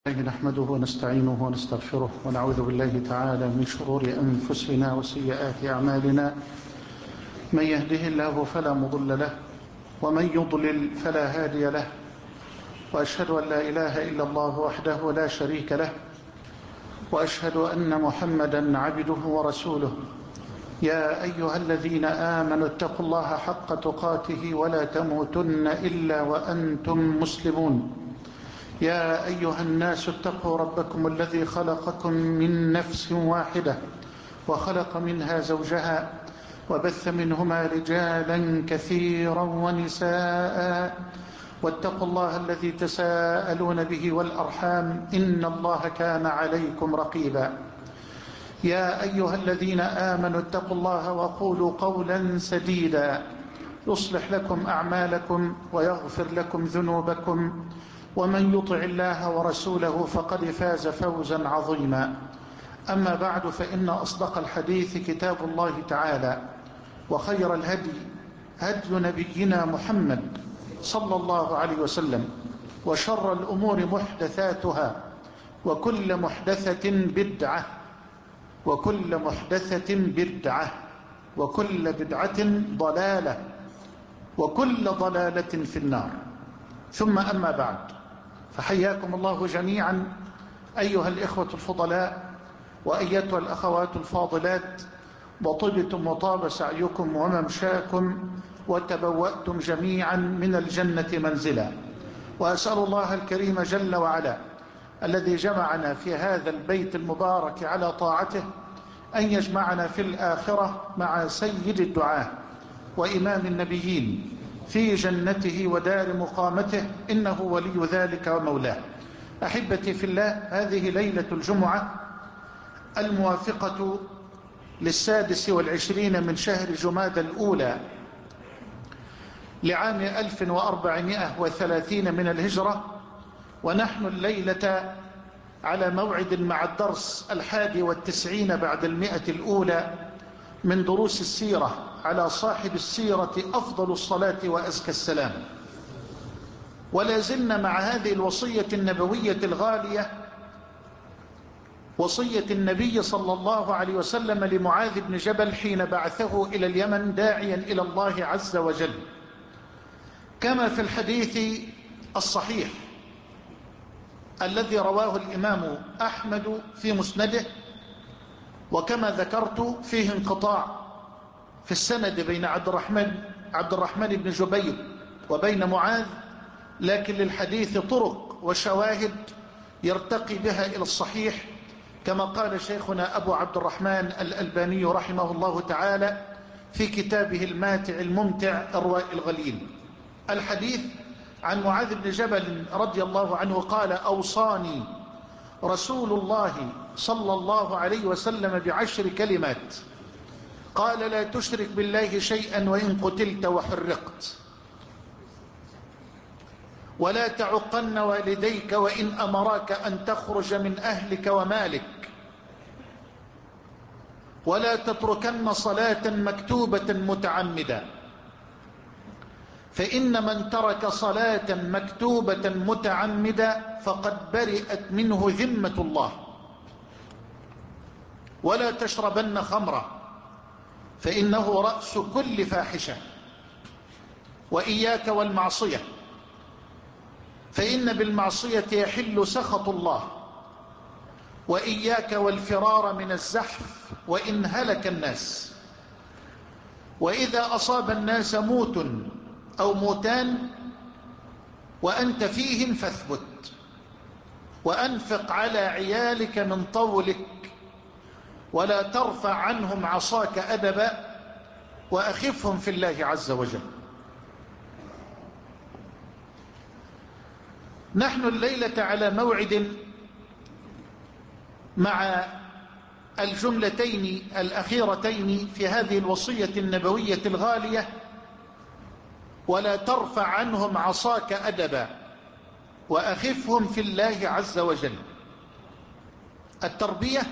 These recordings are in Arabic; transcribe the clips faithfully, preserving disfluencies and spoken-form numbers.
نحمده ونستعينه ونستغفره ونعوذ بالله تعالى من شرور أنفسنا وسيئات أعمالنا. من يهده الله فلا مضل له ومن يضلل فلا هادي له، وأشهد أن لا إله إلا الله وحده لا شريك له، وأشهد أن محمدا عبده ورسوله. يا أيها الذين آمنوا اتقوا الله حق تقاته ولا تموتن إلا وأنتم مسلمون. يا أيها الناس اتقوا ربكم الذي خلقكم من نفس واحدة وخلق منها زوجها وبث منهما رجالا كثيرا ونساء، واتقوا الله الذي تساءلون به والأرحام إن الله كان عليكم رقيبا. يا أيها الذين آمنوا اتقوا الله وقولوا قولا سديدا يصلح لكم أعمالكم ويغفر لكم ذنوبكم، ومن يطع الله ورسوله فقد فاز فوزا عظيما. أما بعد، فإن أصدق الحديث كتاب الله تعالى، وخير الهدي هدي نبينا محمد صلى الله عليه وسلم، وشر الأمور محدثاتها، وكل محدثة بدعة وكل محدثة بدعة وكل بدعة ضلالة وكل ضلالة في النار. ثم أما بعد، فحياكم الله جميعا أيها الإخوة الفضلاء وأيتها الأخوات الفاضلات، وطبتم وطاب سعيكم وممشاكم وتبوأتم جميعا من الجنة منزلا. وأسأل الله الكريم جل وعلا الذي جمعنا في هذا البيت المبارك على طاعته أن يجمعنا في الآخرة مع سيد الدعاة وإمام النبيين في جنته ودار مقامته، إنه ولي ذلك ومولاه. أحبتي في الله، هذه ليلة الجمعة الموافقة للسادس والعشرين من شهر جمادى الأولى لعام ألف وأربعمائة وثلاثين من الهجرة، ونحن الليلة على موعد مع الدرس الحادي والتسعين بعد المئة الأولى من دروس السيرة على صاحب السيرة أفضل الصلاة وأزكى السلام. ولا زلنا مع هذه الوصية النبوية الغالية، وصية النبي صلى الله عليه وسلم لمعاذ بن جبل حين بعثه إلى اليمن داعيا إلى الله عز وجل، كما في الحديث الصحيح الذي رواه الإمام أحمد في مسنده، وكما ذكرت فيه انقطاع في السند بين عبد الرحمن عبد الرحمن بن جبير وبين معاذ، لكن للحديث طرق وشواهد يرتقي بها إلى الصحيح، كما قال شيخنا أبو عبد الرحمن الألباني رحمه الله تعالى في كتابه الماتع الممتع إرواء الغليل. الحديث عن معاذ بن جبل رضي الله عنه قال: أوصاني رسول الله صلى الله عليه وسلم بعشر كلمات، قال: لا تشرك بالله شيئا وإن قتلت وحرقت، ولا تعقن والديك وإن أمراك أن تخرج من أهلك ومالك، ولا تتركن صلاة مكتوبة متعمدا، فإن من ترك صلاة مكتوبة متعمدا فقد برئت منه ذمة الله، ولا تشربن خمرا فإنه رأس كل فاحشة، وإياك والمعصية فإن بالمعصية يحل سخط الله، وإياك والفرار من الزحف وإن هلك الناس، وإذا أصاب الناس موت أو موتان وأنت فيهم فاثبت، وأنفق على عيالك من طولك، ولا ترفع عنهم عصاك أدبا، وأخفهم في الله عز وجل. نحن الليلة على موعد مع الجملتين الأخيرتين في هذه الوصية النبوية الغالية: ولا ترفع عنهم عصاك أدبا وأخفهم في الله عز وجل. التربية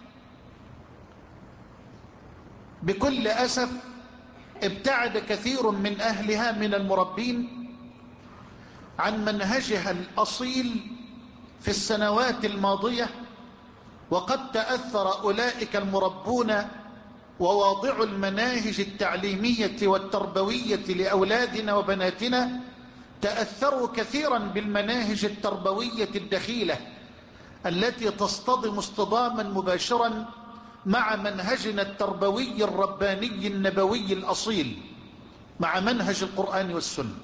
بكل أسف ابتعد كثير من أهلها من المربين عن منهجها الأصيل في السنوات الماضية، وقد تأثر أولئك المربون وواضع المناهج التعليمية والتربوية لأولادنا وبناتنا تأثروا كثيرا بالمناهج التربوية الدخيلة التي تصطدم اصطداما مباشرا مع منهجنا التربوي الرباني النبوي الأصيل، مع منهج القرآن والسنة.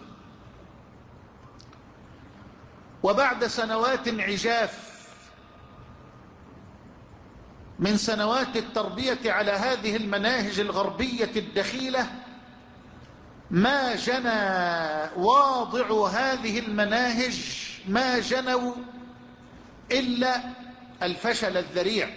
وبعد سنوات عجاف من سنوات التربية على هذه المناهج الغربية الدخيلة، ما جنى واضع هذه المناهج ما جنوا إلا الفشل الذريع،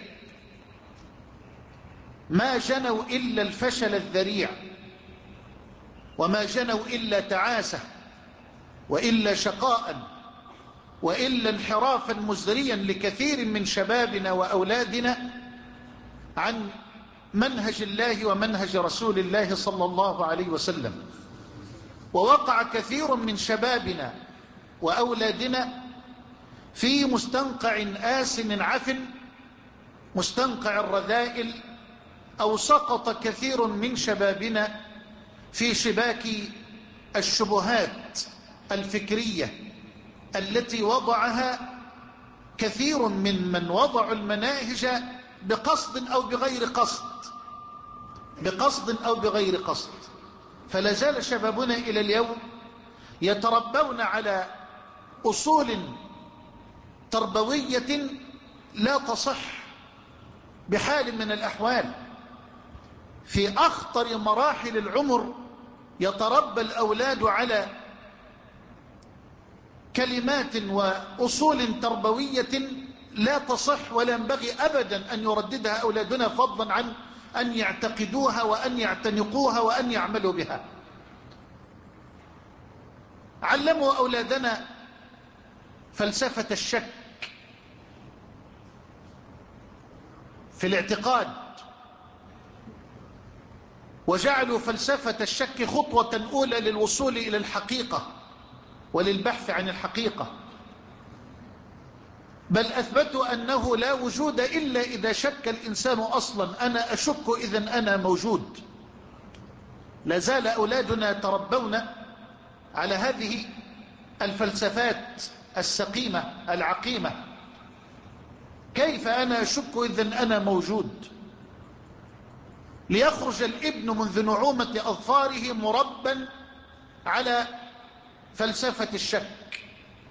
ما جنوا إلا الفشل الذريع، وما جنوا إلا تعاسة، وإلا شقاء، وإلا انحرافا مزريا لكثير من شبابنا وأولادنا عن منهج الله ومنهج رسول الله صلى الله عليه وسلم. ووقع كثير من شبابنا وأولادنا في مستنقع آسن عفن، مستنقع الرذائل، أو سقط كثير من شبابنا في شباك الشبهات الفكرية التي وضعها كثير من من وضعوا المناهج بقصد أو بغير قصد، بقصد أو بغير قصد. فلا زال شبابنا إلى اليوم يتربون على أصول تربوية لا تصح بحال من الأحوال. في أخطر مراحل العمر يتربى الأولاد على كلمات وأصول تربوية لا تصح، ولا ينبغي أبدا أن يرددها أولادنا، فضلا عن أن يعتقدوها وأن يعتنقوها وأن يعملوا بها. علموا أولادنا فلسفة الشك في الاعتقاد، وجعلوا فلسفة الشك خطوة أولى للوصول إلى الحقيقة وللبحث عن الحقيقة، بل أثبتوا أنه لا وجود إلا إذا شك الإنسان أصلا. أنا أشك إذن أنا موجود. لا زال أولادنا يتربون على هذه الفلسفات السقيمة العقيمة. كيف أنا أشك إذن أنا موجود؟ ليخرج الابن منذ نعومة أظفاره مربا على فلسفة الشك.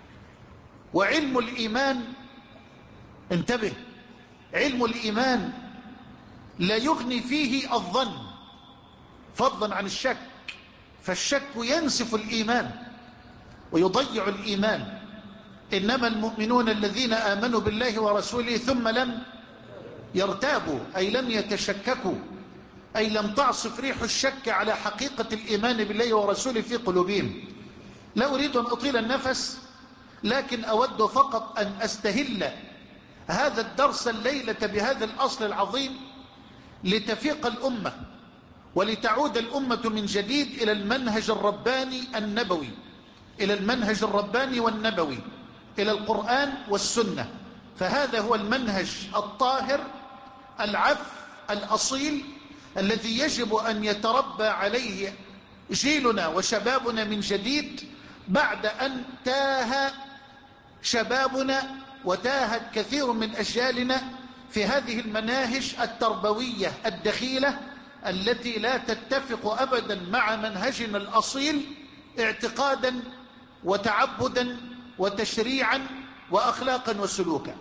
وعلم الإيمان، انتبه، علم الإيمان لا يغني فيه الظن فضلا عن الشك، فالشك ينسف الإيمان ويضيع الإيمان. إنما المؤمنون الذين آمنوا بالله ورسوله ثم لم يرتابوا، أي لم يتشككوا، أي لم تعصف ريح الشك على حقيقة الإيمان بالله ورسوله في قلوبهم. لا أريد أن أطيل النفس، لكن أود فقط أن أستهل هذا الدرس الليلة بهذا الأصل العظيم لتفيق الأمة ولتعود الأمة من جديد إلى المنهج الرباني النبوي، إلى المنهج الرباني والنبوي، إلى القرآن والسنة. فهذا هو المنهج الطاهر العف الأصيل الذي يجب أن يتربى عليه جيلنا وشبابنا من جديد، بعد أن تاه شبابنا وتاهت كثير من أجيالنا في هذه المناهج التربوية الدخيلة التي لا تتفق أبدا مع منهجنا الأصيل اعتقادا وتعبدا وتشريعا وأخلاقا وسلوكا.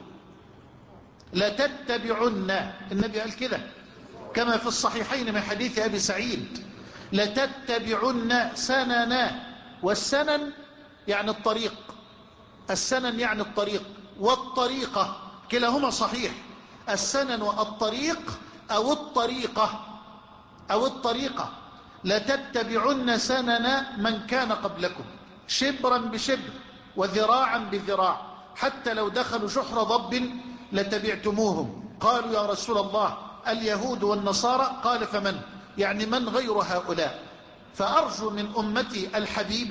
لا تتبعن، النبي قال كده كما في الصحيحين من حديث أبي سعيد، لتتبعن سننا، والسنن يعني الطريق، السنن يعني الطريق، والطريقة كلاهما صحيح، السنن والطريق أو الطريقة أو الطريقة. لتتبعن سنن من كان قبلكم شبرا بشبر وذراعا بذراع، حتى لو دخلوا جحر ضب لتبعتموهم. قالوا يا رسول الله اليهود والنصارى؟ قال فمن؟ يعني من غير هؤلاء. فأرجو من أمتي الحبيبة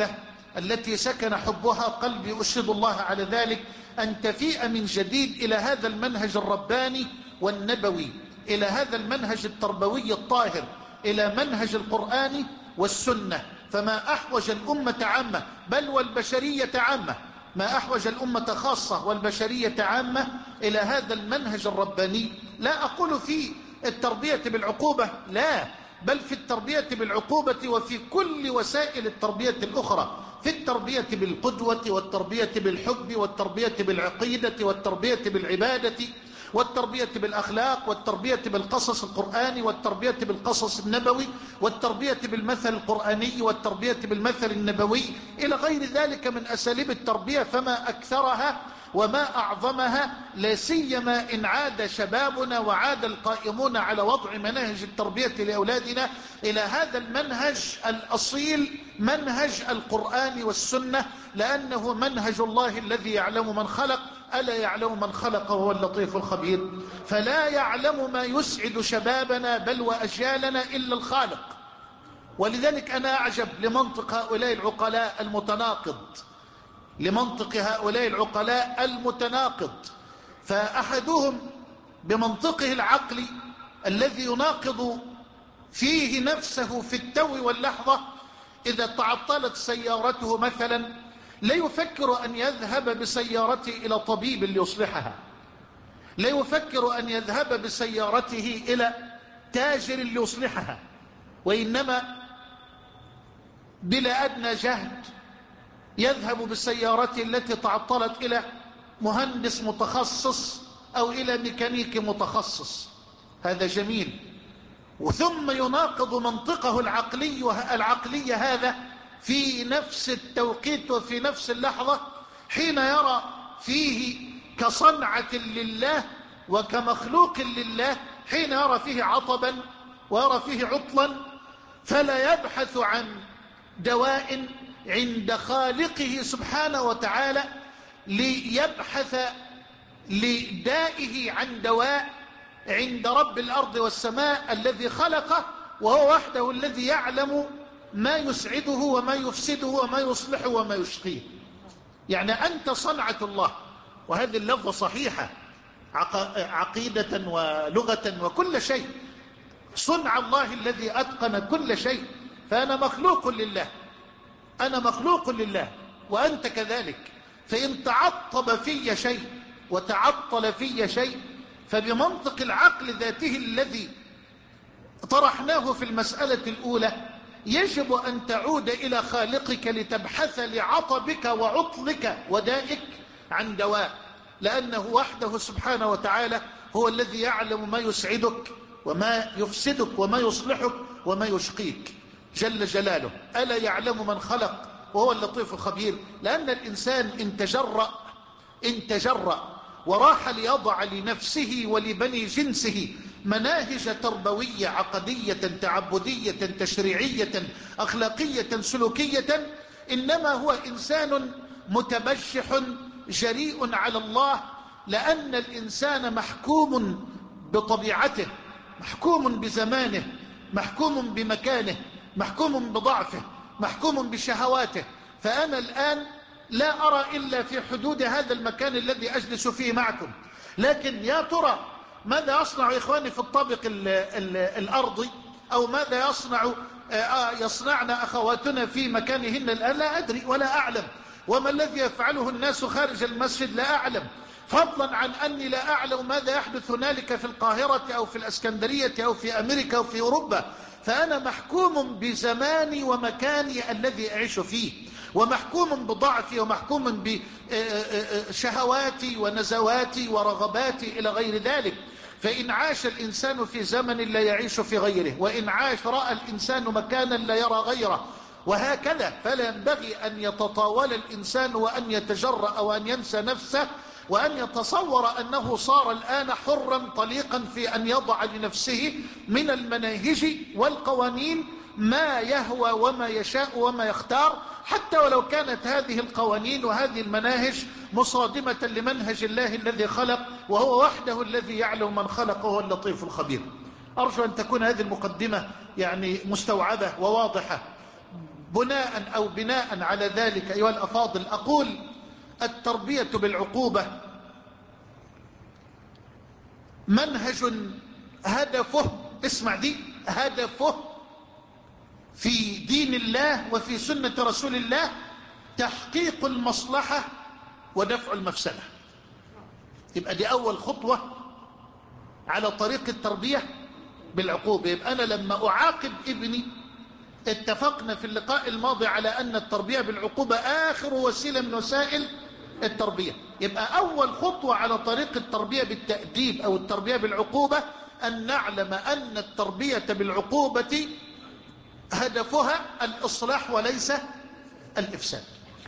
التي سكن حبها قلبي أشهد الله على ذلك، أن تفيء من جديد إلى هذا المنهج الرباني والنبوي، إلى هذا المنهج التربوي الطاهر، إلى منهج القرآن والسنة. فما أحوج الأمة عامة بل والبشرية عامة، ما أحوج الأمة خاصة والبشرية عامة إلى هذا المنهج الرباني. لا أقول في التربية بالعقوبة، لا، بل في التربية بالعقوبة وفي كل وسائل التربية الأخرى، في التربية بالقدوة والتربية بالحب والتربية بالعقيدة والتربية بالعبادة والتربية بالأخلاق والتربية بالقصص القرآني والتربية بالقصص النبوي والتربية بالمثل القرآني والتربية بالمثل النبوي إلى غير ذلك من أساليب التربية. فما أكثرها وما أعظمها، لا سيما إن عاد شبابنا وعاد القائمون على وضع مناهج التربية لأولادنا إلى هذا المنهج الأصيل، منهج القرآن والسنة، لأنه منهج الله الذي يعلم من خلق. ألا يعلم من خلق وهو اللطيف الخبير؟ فلا يعلم ما يسعد شبابنا بل وأجيالنا إلا الخالق. ولذلك أنا أعجب لمنطق هؤلاء العقلاء المتناقض، لمنطق هؤلاء العقلاء المتناقض. فأحدهم بمنطقه العقلي الذي يناقض فيه نفسه في التو واللحظة، إذا تعطلت سيارته مثلا لا يفكر أن يذهب بسيارته إلى طبيب ليصلحها، لا يفكر أن يذهب بسيارته إلى تاجر ليصلحها، وإنما بلا أدنى جهد يذهب بسيارته التي تعطلت إلى مهندس متخصص أو إلى ميكانيكي متخصص. هذا جميل. وثم يناقض منطقه العقلي العقلية هذا في نفس التوقيت وفي نفس اللحظة، حين يرى فيه كصنعة لله وكمخلوق لله، حين يرى فيه عطبا ويرى فيه عطلا، فلا يبحث عن دواء عند خالقه سبحانه وتعالى ليبحث لدائه عن دواء عند رب الأرض والسماء الذي خلقه، وهو وحده الذي يعلم ما يسعده وما يفسده وما يصلحه وما يشقيه. يعني أنت صنعة الله، وهذه اللفظة صحيحة عقيدة ولغة وكل شيء، صنع الله الذي أتقن كل شيء. فأنا مخلوق لله، أنا مخلوق لله وأنت كذلك. فإن تعطب في شيء وتعطل في شيء، فبمنطق العقل ذاته الذي طرحناه في المسألة الأولى يجب أن تعود إلى خالقك لتبحث لعطبك وعطلك ودائك عن دواء، لأنه وحده سبحانه وتعالى هو الذي يعلم ما يسعدك وما يفسدك وما يصلحك وما يشقيك جل جلاله. ألا يعلم من خلق وهو اللطيف الخبير. لأن الإنسان إن تجرأ إن تجرأ وراح ليضع لنفسه ولبني جنسه مناهج تربوية عقدية تعبدية تشريعية أخلاقية سلوكية، إنما هو إنسان متبجح جريء على الله، لأن الإنسان محكوم بطبيعته، محكوم بزمانه، محكوم بمكانه، محكوم بضعفه، محكوم بشهواته. فأنا الآن لا أرى إلا في حدود هذا المكان الذي أجلس فيه معكم، لكن يا ترى ماذا يصنع إخواني في الطابق ال ال الأرضي، أو ماذا يصنع يصنعن أخواتنا في مكانهن الآن؟ لا أدري ولا أعلم. وما الذي يفعله الناس خارج المسجد لا أعلم، فضلا عن أني لا أعلم ماذا يحدث هنالك في القاهرة أو في الأسكندرية أو في أمريكا أو في أوروبا. فأنا محكوم بزماني ومكاني الذي أعيش فيه، ومحكوم بضعفي، ومحكوم بشهواتي ونزواتي ورغباتي إلى غير ذلك. فإن عاش الإنسان في زمن لا يعيش في غيره، وإن عاش رأى الإنسان مكانا لا يرى غيره، وهكذا. فلا ينبغي أن يتطاول الإنسان وأن يتجرأ وأن ينسى نفسه وأن يتصور أنه صار الآن حرا طليقا في أن يضع لنفسه من المناهج والقوانين ما يهوى وما يشاء وما يختار، حتى ولو كانت هذه القوانين وهذه المناهج مصادمة لمنهج الله الذي خلق، وهو وحده الذي يعلم من خلق وهو اللطيف الخبير. أرجو أن تكون هذه المقدمة يعني مستوعبة وواضحة بناء أو بناء على ذلك أيها الأفاضل أقول التربية بالعقوبة منهج هدفه، اسمع دي، هدفه في دين الله وفي سنة رسول الله تحقيق المصلحة ودفع المفسدة. يبقى دي أول خطوة على طريق التربية بالعقوبة. يبقى أنا لما أعاقب ابني، اتفقنا في اللقاء الماضي على أن التربية بالعقوبة آخر وسيلة من وسائل التربية. يبقى أول خطوة على طريق التربية بالتأديب أو التربية بالعقوبة أن نعلم أن التربية بالعقوبة هدفها الإصلاح وليس الإفساد.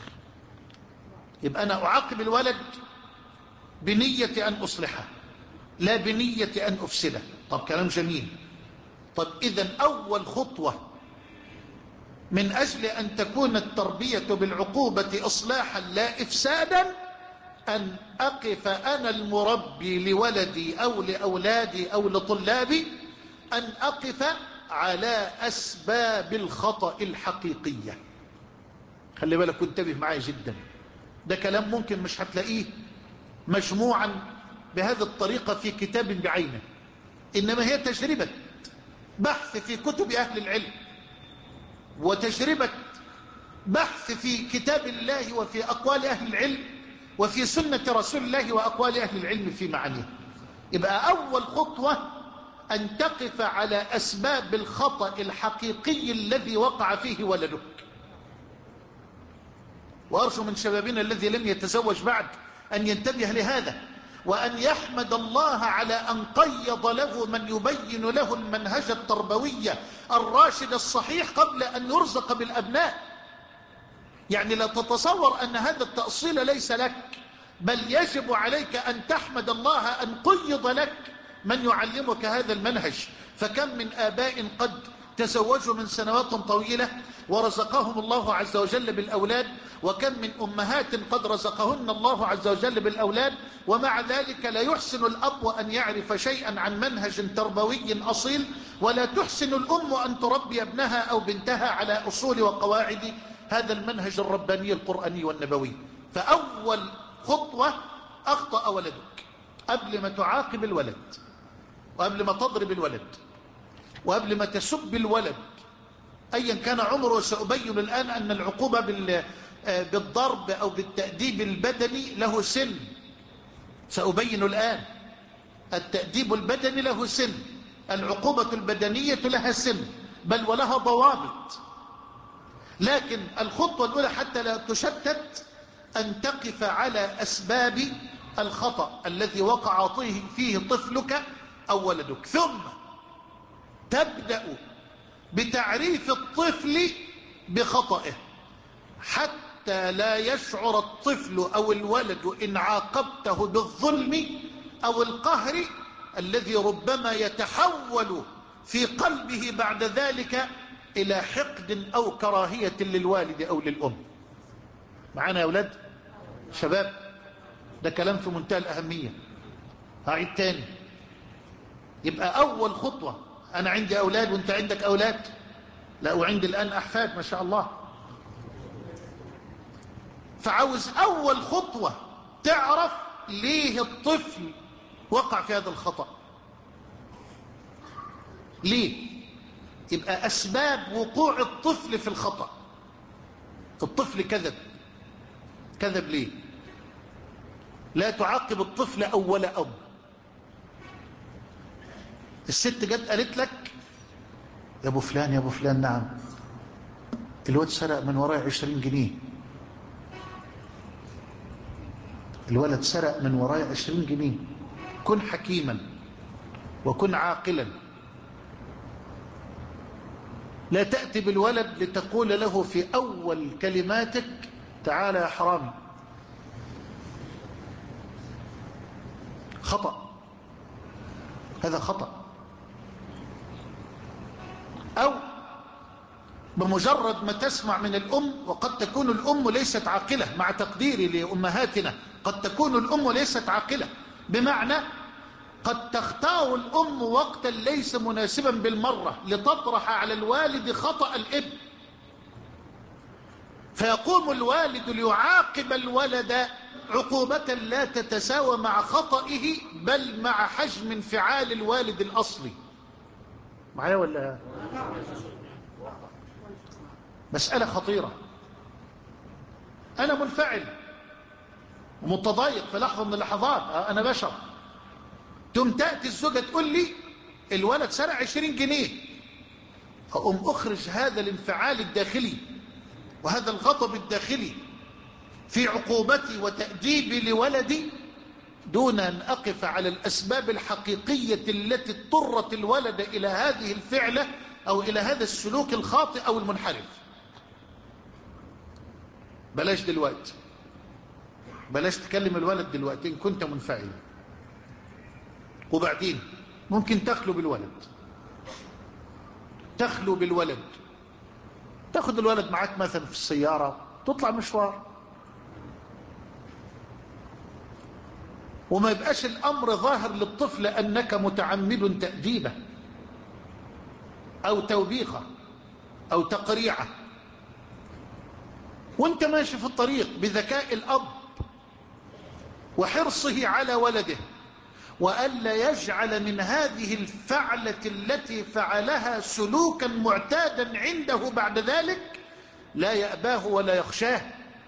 يبقى أنا أعاقب الولد بنية أن أصلحه لا بنية أن أفسده. طب كلام جميل. طب إذن أول خطوة من أجل أن تكون التربية بالعقوبة إصلاحا لا إفسادا أن أقف أنا المربي لولدي أو لأولادي أو لطلابي، أن أقف على أسباب الخطأ الحقيقية. خلي بالك وانتبه معي جدا، ده كلام ممكن مش هتلاقيه مجموعا بهذه الطريقة في كتاب بعينه، إنما هي تجربة بحث في كتب أهل العلم، وتجربة بحث في كتاب الله وفي أقوال أهل العلم وفي سنة رسول الله وأقوال أهل العلم في معانيه. يبقى أول خطوة أن تقف على أسباب الخطأ الحقيقي الذي وقع فيه ولدك. وأرجو من شبابنا الذي لم يتزوج بعد أن ينتبه لهذا، وأن يحمد الله على أن قيض له من يبين له المنهج التربوي الراشد الصحيح قبل أن يرزق بالأبناء. يعني لا تتصور أن هذا التأصيل ليس لك، بل يجب عليك أن تحمد الله أن قيض لك من يعلمك هذا المنهج. فكم من آباء قد تزوجوا من سنوات طويلة ورزقهم الله عز وجل بالأولاد، وكم من أمهات قد رزقهن الله عز وجل بالأولاد، ومع ذلك لا يحسن الأب أن يعرف شيئا عن منهج تربوي أصيل، ولا تحسن الأم أن تربي ابنها أو بنتها على أصول وقواعد هذا المنهج الرباني القرآني والنبوي. فأول خطوة أخطأ ولدك قبل ما تعاقب الولد، وقبل ما تضرب الولد، وقبل ما تسب الولد أيا كان عمره. سأبين الآن أن العقوبة بالضرب أو بالتأديب البدني له سن. سأبين الآن التأديب البدني له سن، العقوبة البدنية لها سن، بل ولها ضوابط. لكن الخطوة الأولى حتى لا تشتت أن تقف على أسباب الخطأ الذي وقع فيه طفلك أو ولدك، ثم تبدأ بتعريف الطفل بخطئه حتى لا يشعر الطفل أو الولد إن عاقبته بالظلم أو القهر الذي ربما يتحول في قلبه بعد ذلك إلى حقد أو كراهية للوالد أو للأم. معانا يا أولاد شباب؟ ده كلام في منتهى الأهمية. هعيد تاني. يبقى أول خطوة، أنا عندي أولاد وأنت عندك أولاد، لا وعندي الآن أحفاد ما شاء الله. فعاوز أول خطوة تعرف ليه الطفل وقع في هذا الخطأ، ليه؟ يبقى أسباب وقوع الطفل في الخطأ. الطفل كذب، كذب ليه؟ لا تعاقب الطفل أول أب. الست جت قالت لك يا ابو فلان يا ابو فلان، نعم الواد سرق من وراي عشرين جنيه، الولد سرق من وراي عشرين جنيه. كن حكيما وكن عاقلا، لا تأتي بالولد لتقول له في أول كلماتك تعال يا حرامي. خطأ، هذا خطأ. أو بمجرد ما تسمع من الأم، وقد تكون الأم ليست عاقلة مع تقديري لأمهاتنا، قد تكون الأم ليست عاقلة، بمعنى قد تختار الأم وقتا ليس مناسبا بالمرة لتطرح على الوالد خطأ الابن. فيقوم الوالد ليعاقب الولد عقوبة لا تتساوى مع خطئه بل مع حجم انفعال الوالد الأصلي. معايا ولا؟ مسألة خطيرة. أنا منفعل ومتضايق في لحظة من اللحظات، أنا بشر، تم تأتي الزوجة تقول لي الولد سرق عشرين جنيه، أقوم أخرج هذا الانفعال الداخلي وهذا الغضب الداخلي في عقوبتي وتأديبي لولدي دون أن أقف على الأسباب الحقيقية التي اضطرت الولد إلى هذه الفعلة أو إلى هذا السلوك الخاطئ أو المنحرف. بلاش دلوقتي، بلاش تكلم الولد دلوقتي إن كنت منفعل. وبعدين ممكن تخلو بالولد، تخلو بالولد، تاخد الولد معاك مثلا في السيارة، تطلع مشوار، وما يبقاش الأمر ظاهر للطفل أنك متعمد تأديبه أو توبيخه أو تقريعه، وانت ماشي في الطريق بذكاء الأب وحرصه على ولده وألا يجعل من هذه الفعلة التي فعلها سلوكا معتادا عنده بعد ذلك لا يأباه ولا يخشاه،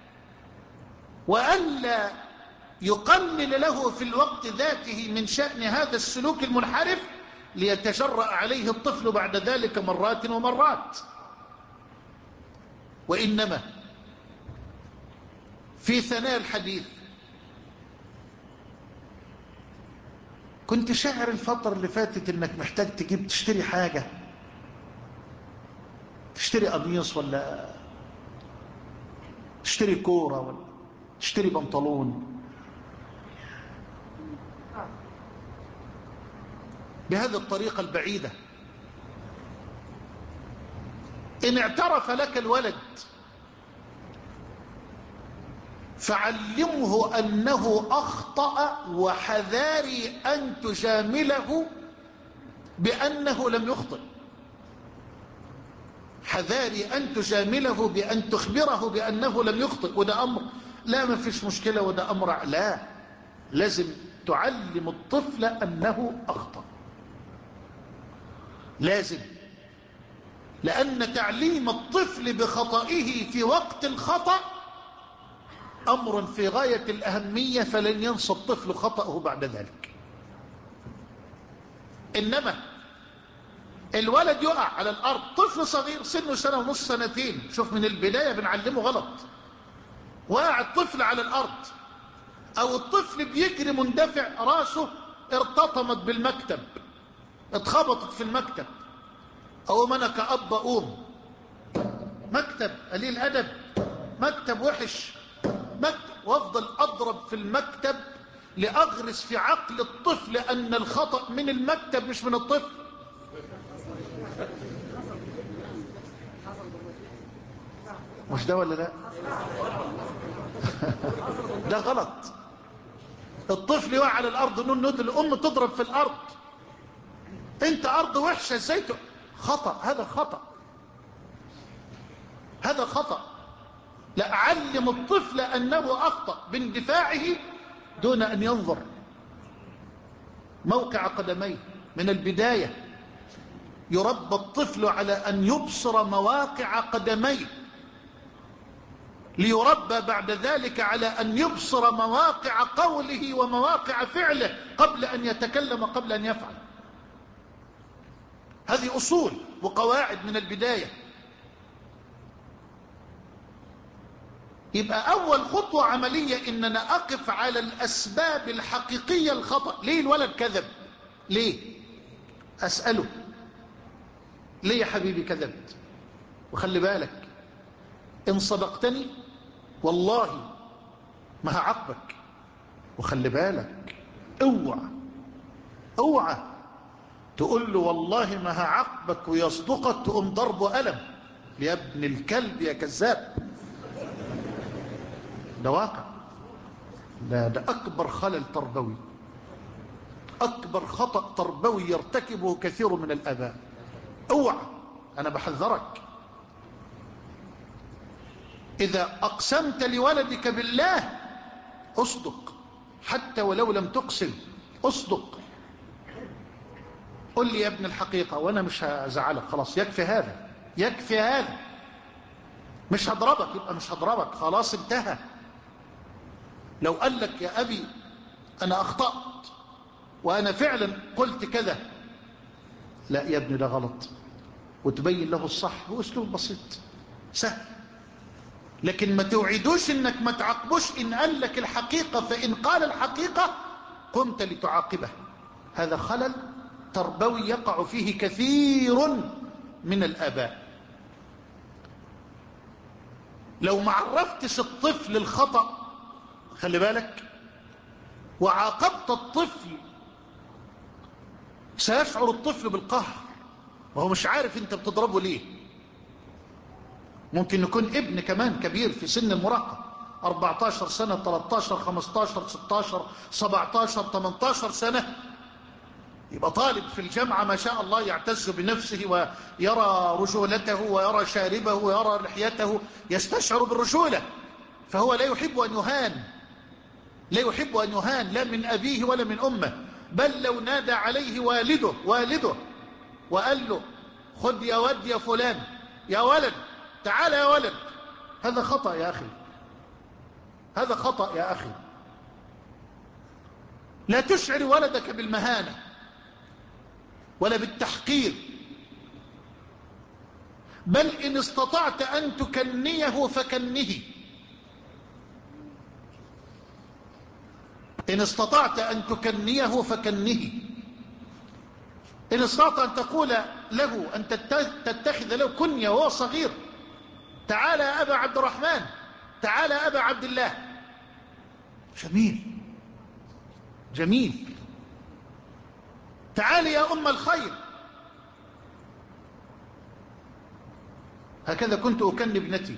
وألا يقلل له في الوقت ذاته من شأن هذا السلوك المنحرف ليتجرأ عليه الطفل بعد ذلك مرات ومرات. وإنما في ثناء الحديث كنت شاعر الفترة اللي فاتت انك محتاج تجيب تشتري حاجة، تشتري قميص ولا تشتري كورة ولا تشتري بنطلون. بهذه الطريقة البعيدة إن اعترف لك الولد فعلمه أنه أخطأ، وحذاري أن تجامله بأنه لم يخطئ، حذاري أن تجامله بأن تخبره بأنه لم يخطئ. وده أمر لا ما فيش مشكلة، وده أمر لا، لازم تعلم الطفل أنه أخطأ، لازم، لأن تعليم الطفل بخطئه في وقت الخطأ أمر في غاية الأهمية، فلن ينسى الطفل خطأه بعد ذلك. إنما الولد يقع على الأرض، طفل صغير سنه سنة ونص سنتين، شوف من البداية بنعلمه غلط، وقع الطفل على الأرض، أو الطفل بيجري مندفع راسه ارتطمت بالمكتب، اتخبطت في المكتب، أو أنا كأب أقوم مكتب قليل أدب، مكتب وحش، مكتب، وافضل أضرب في المكتب لأغرس في عقل الطفل أن الخطأ من المكتب مش من الطفل. مش ده ولا لا؟ ده غلط. الطفل يقع على الأرض نون نود، الأم تضرب في الأرض، انت أرض وحشة ازاي؟ خطأ، هذا خطأ، هذا خطأ. لا، علم الطفل أنه أخطأ باندفاعه دون أن ينظر موقع قدميه. من البداية يربى الطفل على أن يبصر مواقع قدميه، ليربى بعد ذلك على أن يبصر مواقع قوله ومواقع فعله قبل أن يتكلم، قبل أن يفعل. هذه أصول وقواعد من البداية. يبقى أول خطوة عملية إننا أقف على الأسباب الحقيقية الخطأ. ليه الولد كذب؟ ليه؟ أسأله ليه يا حبيبي كذبت؟ وخلي بالك إن صدقتني والله ما هعاقبك، وخلي بالك اوعى اوعى تقول له والله ما هعاقبك ويصدقك تقوم ضربه قلم، يا ابن الكلب يا كذاب. ده واقع، ده, ده أكبر خلل تربوي، أكبر خطأ تربوي يرتكبه كثير من الآباء. اوعى، أنا بحذرك. إذا أقسمت لولدك بالله أصدق، حتى ولو لم تقسم أصدق. قل لي يا ابن الحقيقة وأنا مش هزعلك، خلاص يكفي هذا، يكفي هذا. مش هضربك، يبقى مش هضربك، خلاص انتهى. لو قال لك يا أبي أنا أخطأت وأنا فعلا قلت كذا، لا يا ابني ده غلط، وتبين له الصح بأسلوب بسيط سهل. لكن ما توعدوش انك ما تعاقبوش ان قال لك الحقيقة، فإن قال الحقيقة قمت لتعاقبه. هذا خلل تربوي يقع فيه كثير من الآباء. لو ما عرفتش الطفل الخطأ، خلي بالك، وعاقبت الطفل، سيشعر الطفل بالقهر وهو مش عارف انت بتضربه ليه. ممكن يكون ابن كمان كبير في سن المراهقة، أربعة عشر سنة، ثلاثة عشر، خمسة عشر، ستة عشر، سبعة عشر، ثمانية عشر سنة، يبقى طالب في الجامعة ما شاء الله يعتز بنفسه ويرى رجولته ويرى شاربه ويرى لحيته، يستشعر بالرجولة، فهو لا يحب أن يهان، لا يحب أن يهان لا من أبيه ولا من أمه. بل لو نادى عليه والده والده وقال له خد يا ود يا فلان، يا ولد تعال يا ولد، هذا خطأ يا أخي، هذا خطأ يا أخي. لا تشعر ولدك بالمهانة ولا بالتحقير، بل إن استطعت أن تكنيه فكنه، إن استطعت أن تكنيه فكنه. إن استطعت أن تقول له، أن تتخذ له كنية وهو صغير، تعال يا أبا عبد الرحمن، تعال يا أبا عبد الله، جميل جميل، تعال يا أم الخير. هكذا كنت أكن ابنتي.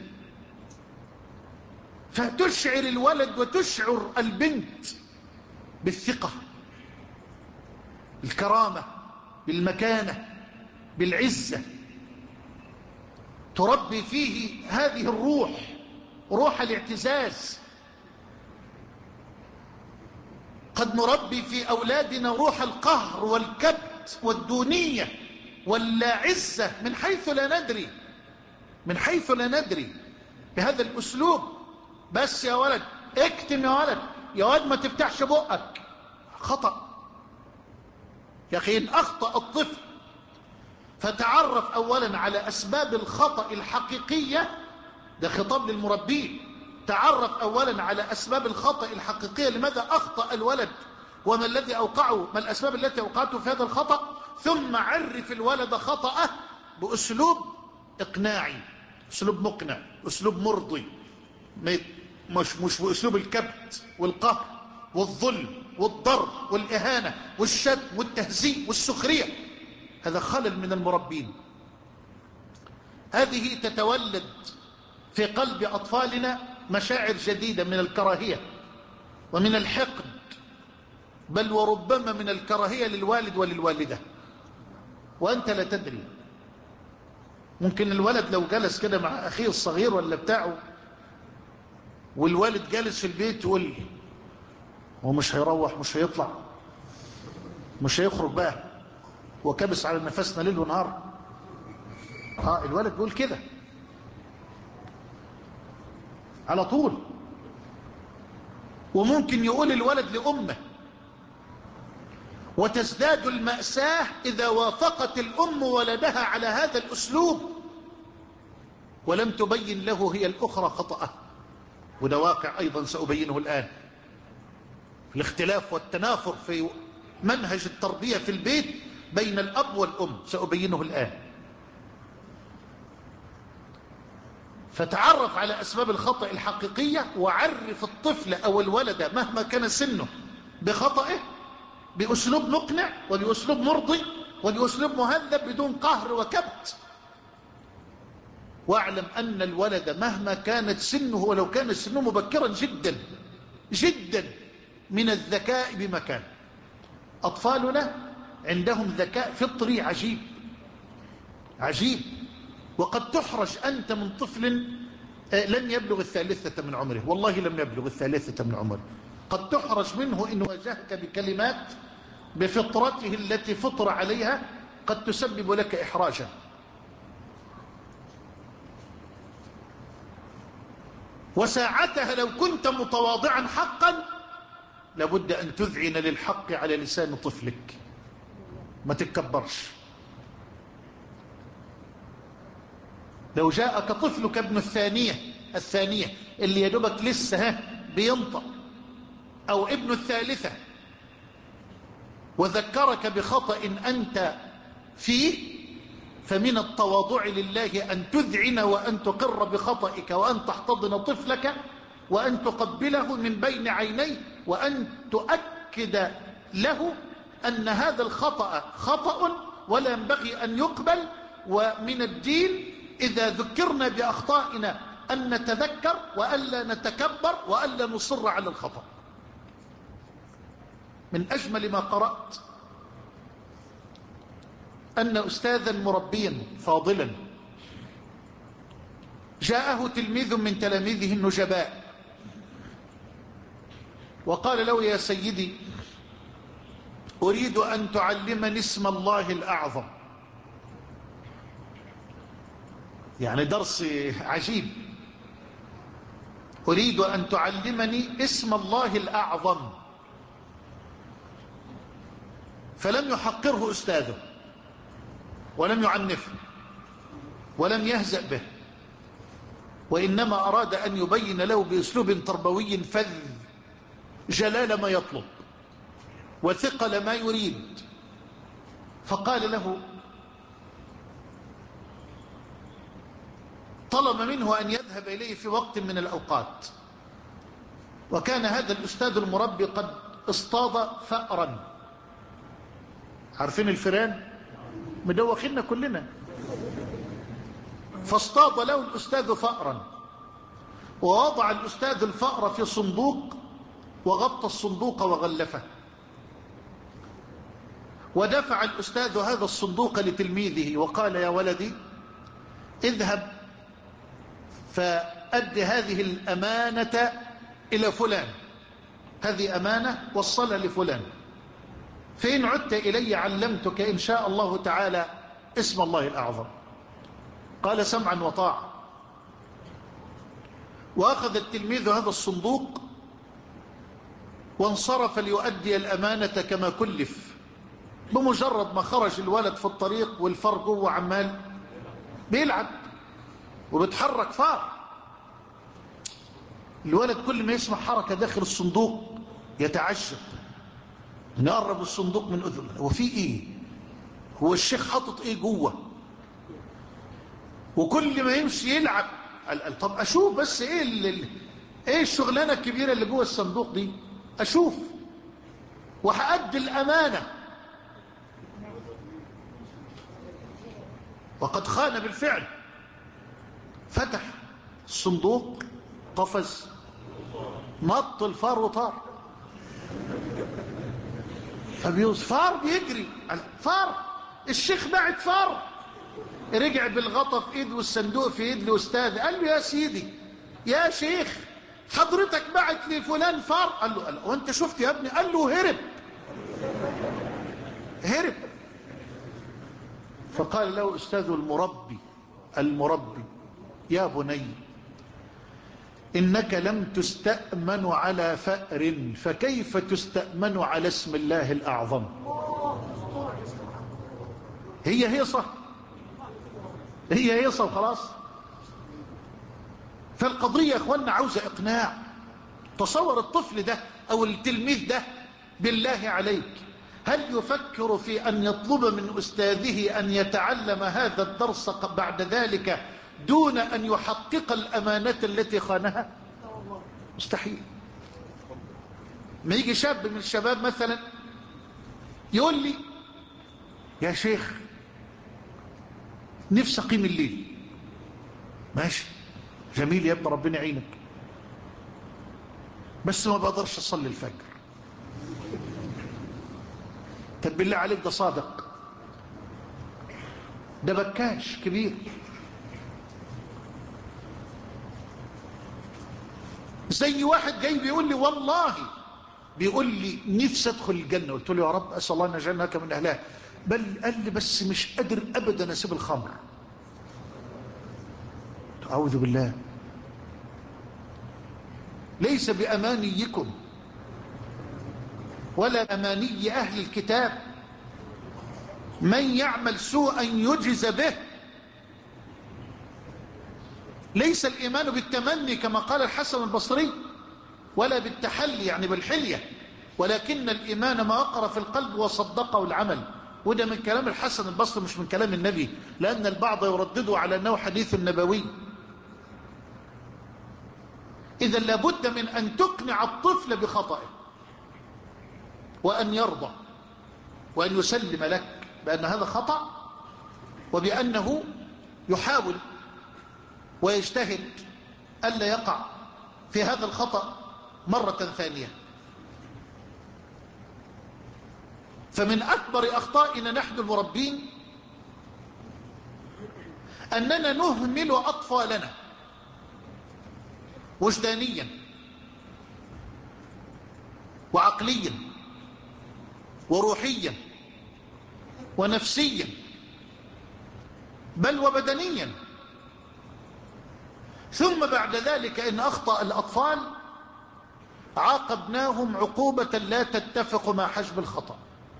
فتشعر الولد وتشعر البنت بالثقة، بالكرامة، بالمكانة، بالعزة، تربي فيه هذه الروح، روح الاعتزاز. قد نربي في أولادنا روح القهر والكبت والدونية واللاعزة من حيث لا ندري، من حيث لا ندري، بهذا الأسلوب. بس يا ولد اكتم، يا ولد يا ولد ما تفتحش بقك، خطأ يا أخي. إن أخطأ الطفل فتعرف أولا على أسباب الخطأ الحقيقية، ده خطاب للمربين، تعرف أولا على أسباب الخطأ الحقيقية، لماذا أخطأ الولد وما الذي أوقعه، ما الأسباب التي أوقعته في هذا الخطأ، ثم عرف الولد خطأه بأسلوب إقناعي، أسلوب مقنع، أسلوب مرضي، مش, مش بأسلوب الكبت والقهر والظلم والضرب والإهانة والشتم والتهزيء والسخرية. هذا خلل من المربين. هذه تتولد في قلب أطفالنا مشاعر جديدة من الكراهية ومن الحقد، بل وربما من الكراهية للوالد وللوالدة وأنت لا تدري. ممكن الولد لو جلس كده مع أخيه الصغير ولا بتاعه، والوالد جالس في البيت، يقول هو مش هيروح، مش هيطلع، مش هيخرج بقى، وكبس على نفسنا ليل ونهار. اه الولد بيقول كده على طول. وممكن يقول الولد لأمه، وتزداد المأساة إذا وافقت الأم ولدها على هذا الأسلوب ولم تبين له هي الأخرى خطأه. وده واقع أيضا سأبينه الآن. الاختلاف والتنافر في منهج التربية في البيت بين الأب والأم سأبينه الآن. فتعرف على أسباب الخطأ الحقيقية، وعرف الطفل أو الولد مهما كان سنه بخطئه بأسلوب مقنع وبأسلوب مرضي وبأسلوب مهذب بدون قهر وكبت. واعلم أن الولد مهما كانت سنه، ولو كان سنه مبكرا جدا جدا، من الذكاء بمكان. أطفالنا عندهم ذكاء فطري عجيب عجيب. وقد تحرج أنت من طفل لن يبلغ الثالثة من عمره، والله لم يبلغ الثالثة من عمره. قد تحرج منه إن واجهك بكلمات بفطرته التي فطر عليها قد تسبب لك إحراجا. وساعتها لو كنت متواضعا حقا لابد أن تذعن للحق على لسان طفلك، ما تتكبرش. لو جاءك طفلك ابن الثانية الثانية اللي يدبك لسه بينطق، أو ابن الثالثة، وذكرك بخطأ أنت فيه، فمن التواضع لله أن تذعن وأن تقر بخطئك، وأن تحتضن طفلك، وأن تقبله من بين عينيه، وأن تؤكد له أن هذا الخطأ خطأ ولا ينبغي أن يقبل. ومن الدين إذا ذكرنا بأخطائنا أن نتذكر وألا نتكبر وألا نصر على الخطأ. من أجمل ما قرأت أن أستاذا مربيا فاضلا جاءه تلميذ من تلاميذه النجباء وقال له: يا سيدي، أريد أن تعلمني اسم الله الأعظم. يعني درس عجيب. أريد أن تعلمني اسم الله الأعظم. فلم يحقره أستاذه ولم يعنفه ولم يهزأ به، وإنما أراد أن يبين له بأسلوب تربوي فذ جلال ما يطلب وثقل ما يريد. فقال له، طلب منه أن يذهب إليه في وقت من الأوقات، وكان هذا الأستاذ المربي قد اصطاد فأرا. عارفين الفئران؟ مدوخيننا كلنا. فاصطاد له الأستاذ فأرا، ووضع الأستاذ الفأر في صندوق وغطى الصندوق وغلفه، ودفع الأستاذ هذا الصندوق لتلميذه وقال: يا ولدي، اذهب فأد هذه الأمانة إلى فلان، هذه أمانة وصلها لفلان، فإن عدت إلي علمتك إن شاء الله تعالى اسم الله الأعظم. قال: سمعا وطاعة. وأخذ التلميذ هذا الصندوق وانصرف ليؤدي الأمانة كما كلف. بمجرد ما خرج الولد في الطريق والفار جوه عمال بيلعب وبتحرك فار، الولد كل ما يسمع حركة داخل الصندوق يتعجب، نقرب الصندوق من أذنه، وفي إيه؟ هو الشيخ حاطط إيه جوه؟ وكل ما يمشي يلعب. قال: طب أشوف بس إيه اللي إيه الشغلانة الكبيرة اللي جوه الصندوق دي، أشوف وهأدي الأمانة. وقد خان بالفعل. فتح الصندوق، قفز، نط الفار وطار. فبيوز فار بيجري، فار، الشيخ بعت فار. رجع بالغطا في ايد والصندوق في ايد الاستاذ. قال له: يا سيدي، يا شيخ، حضرتك بعت لي فلان فار. قال له: قال له وانت شفت يا ابني؟ قال له: هرب هرب. فقال له أستاذ المربي المربي: يا بني، إنك لم تستأمن على فأر، فكيف تستأمن على اسم الله الأعظم؟ هي هيصة هي هيصة وخلاص. فالقضية يا أخوانا عاوزة إقناع. تصور الطفل ده أو التلميذ ده بالله عليك، هل يفكر في أن يطلب من أستاذه أن يتعلم هذا الدرس بعد ذلك دون أن يحقق الأمانة التي خانها؟ مستحيل. ما يجي شاب من الشباب مثلا يقول لي: يا شيخ، نفسي أقيم الليل. ماشي، جميل يا ابن، ربنا يعينك، بس ما بقدرش أصلي الفجر. طب بالله عليك، ده صادق، ده بكاش كبير. زي واحد جاي بيقول لي والله بيقول لي نفسي ادخل الجنة، قلت له يا رب اسال الله ان يجعلناك من اهلها، بل قال لي بس مش قادر ابدا اسيب الخمر. اعوذ بالله. ليس بامانيكم ولا اماني اهل الكتاب من يعمل سوءا يجز به. ليس الايمان بالتمني كما قال الحسن البصري، ولا بالتحلي يعني بالحلية، ولكن الإيمان ما وقر في القلب وصدقه العمل. وده من كلام الحسن البصري مش من كلام النبي، لأن البعض يردده على أنه حديث نبوي. إذا لابد من أن تقنع الطفل بخطئه، وأن يرضى، وأن يسلم لك بأن هذا خطأ، وبأنه يحاول ويجتهد ألا يقع في هذا الخطأ مرة ثانية. فمن أكبر أخطائنا نحن المربين أننا نهمل أطفالنا وجدانيا وعقليا وروحيا ونفسيا بل وبدنيا، ثم بعد ذلك إن أخطأ الأطفال عاقبناهم عقوبة لا تتفق مع حجم الخطأ.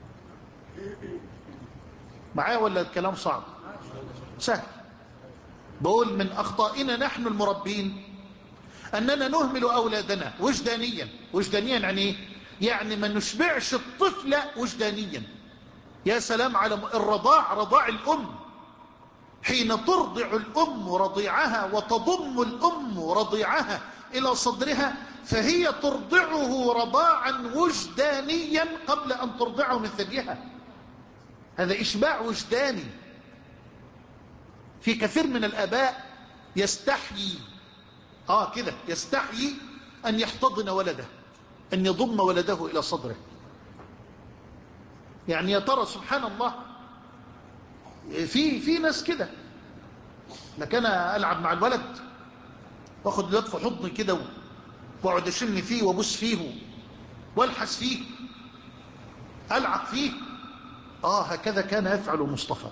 معايا ولا الكلام صعب؟ سهل. بقول من أخطائنا نحن المربين أننا نهمل أولادنا وجدانيا. وجدانيا يعني إيه؟ يعني ما نشبعش الطفل وجدانيا. يا سلام على الرضاع، رضاع الأم، حين ترضع الأم رضيعها وتضم الأم رضيعها إلى صدرها فهي ترضعه رضاعا وجدانيا قبل أن ترضعه من ثديها. هذا إشباع وجداني. في كثير من الآباء يستحيي آه كده يستحيي أن يحتضن ولده، أن يضم ولده إلى صدره. يعني يا ترى سبحان الله في في ناس كده، لكن أنا ألعب مع الولد واخد الولد في حضني كده واقعد اشن فيه وابوس فيه والحس فيه ألعب فيه. آه هكذا كان يفعل مصطفى.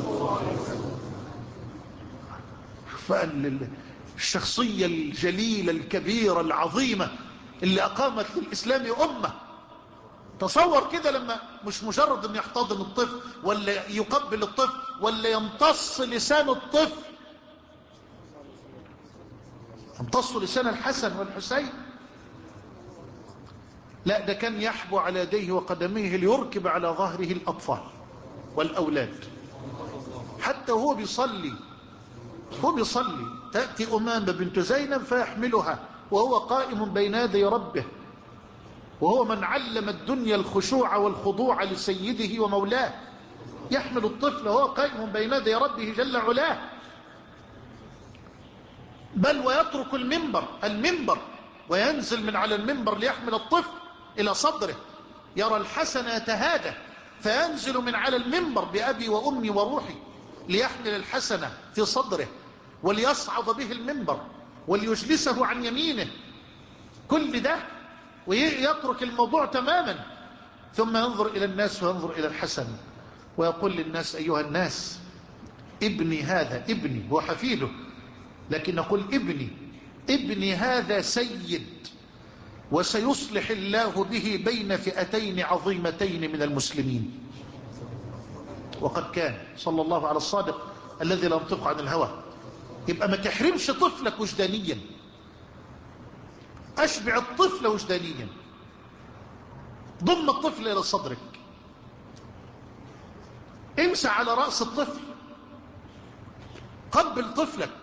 فالشخصية الجليلة الكبيرة العظيمة اللي أقامت للإسلام أمة. تصور كده لما مش مجرد أن يحتضن الطفل ولا يقبل الطفل ولا يمتص لسان الطفل، يمتص لسان الحسن والحسين، لا ده كان يحبو على يديه وقدميه ليركب على ظهره الأطفال والأولاد. حتى وهو بيصلي هو بيصلي تأتي أمامة بنت زينب فيحملها وهو قائم بين يدي ربه، وهو من علم الدنيا الخشوع والخضوع لسيده ومولاه، يحمل الطفل وهو قائم بين يدي ربه جل علاه. بل ويترك المنبر المنبر وينزل من على المنبر ليحمل الطفل إلى صدره. يرى الحسن يتهادى فينزل من على المنبر بأبي وأمي وروحي ليحمل الحسن في صدره وليصعد به المنبر وليجلسه عن يمينه. كل ده ويترك الموضوع تماما، ثم ينظر إلى الناس وينظر إلى الحسن ويقول للناس أيها الناس ابني هذا، ابني هو حفيده لكن نقول ابني ابني هذا سيد وسيصلح الله به بين فئتين عظيمتين من المسلمين. وقد كان صلى الله على الصادق الذي لا ينطق عن الهوى. يبقى ما تحرمش طفلك وجدانيا، أشبع الطفل وجدانيا، ضم الطفل إلى صدرك، امسح على رأس الطفل، قبل طفلك.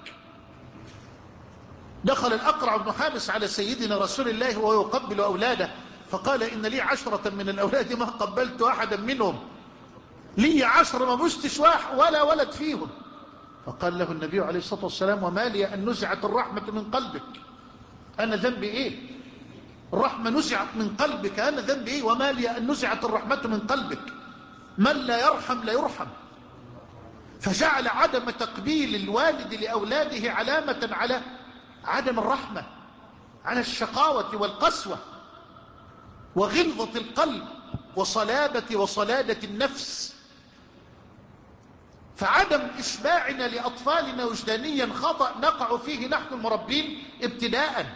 دخل الأقرع بن حابس على سيدنا رسول الله وهو يقبل أولاده فقال إن لي عشرة من الأولاد ما قبلت أحدا منهم، لي عشر ما بستش واحد ولا ولد فيهم. فقال له النبي عليه الصلاة والسلام وما لي أن نزعت الرحمة من قلبك، أنا ذنبي إيه؟ الرحمة نزعت من قلبك، أنا ذنبي إيه؟ وما لي أن نزعت الرحمة من قلبك، من لا يرحم لا يرحم. فجعل عدم تقبيل الوالد لأولاده علامة على عدم الرحمة، على الشقاوة والقسوة وغلظة القلب وصلابة وصلادة النفس. فعدم إشباعنا لأطفالنا وجدانيا خطأ نقع فيه نحن المربين ابتداء.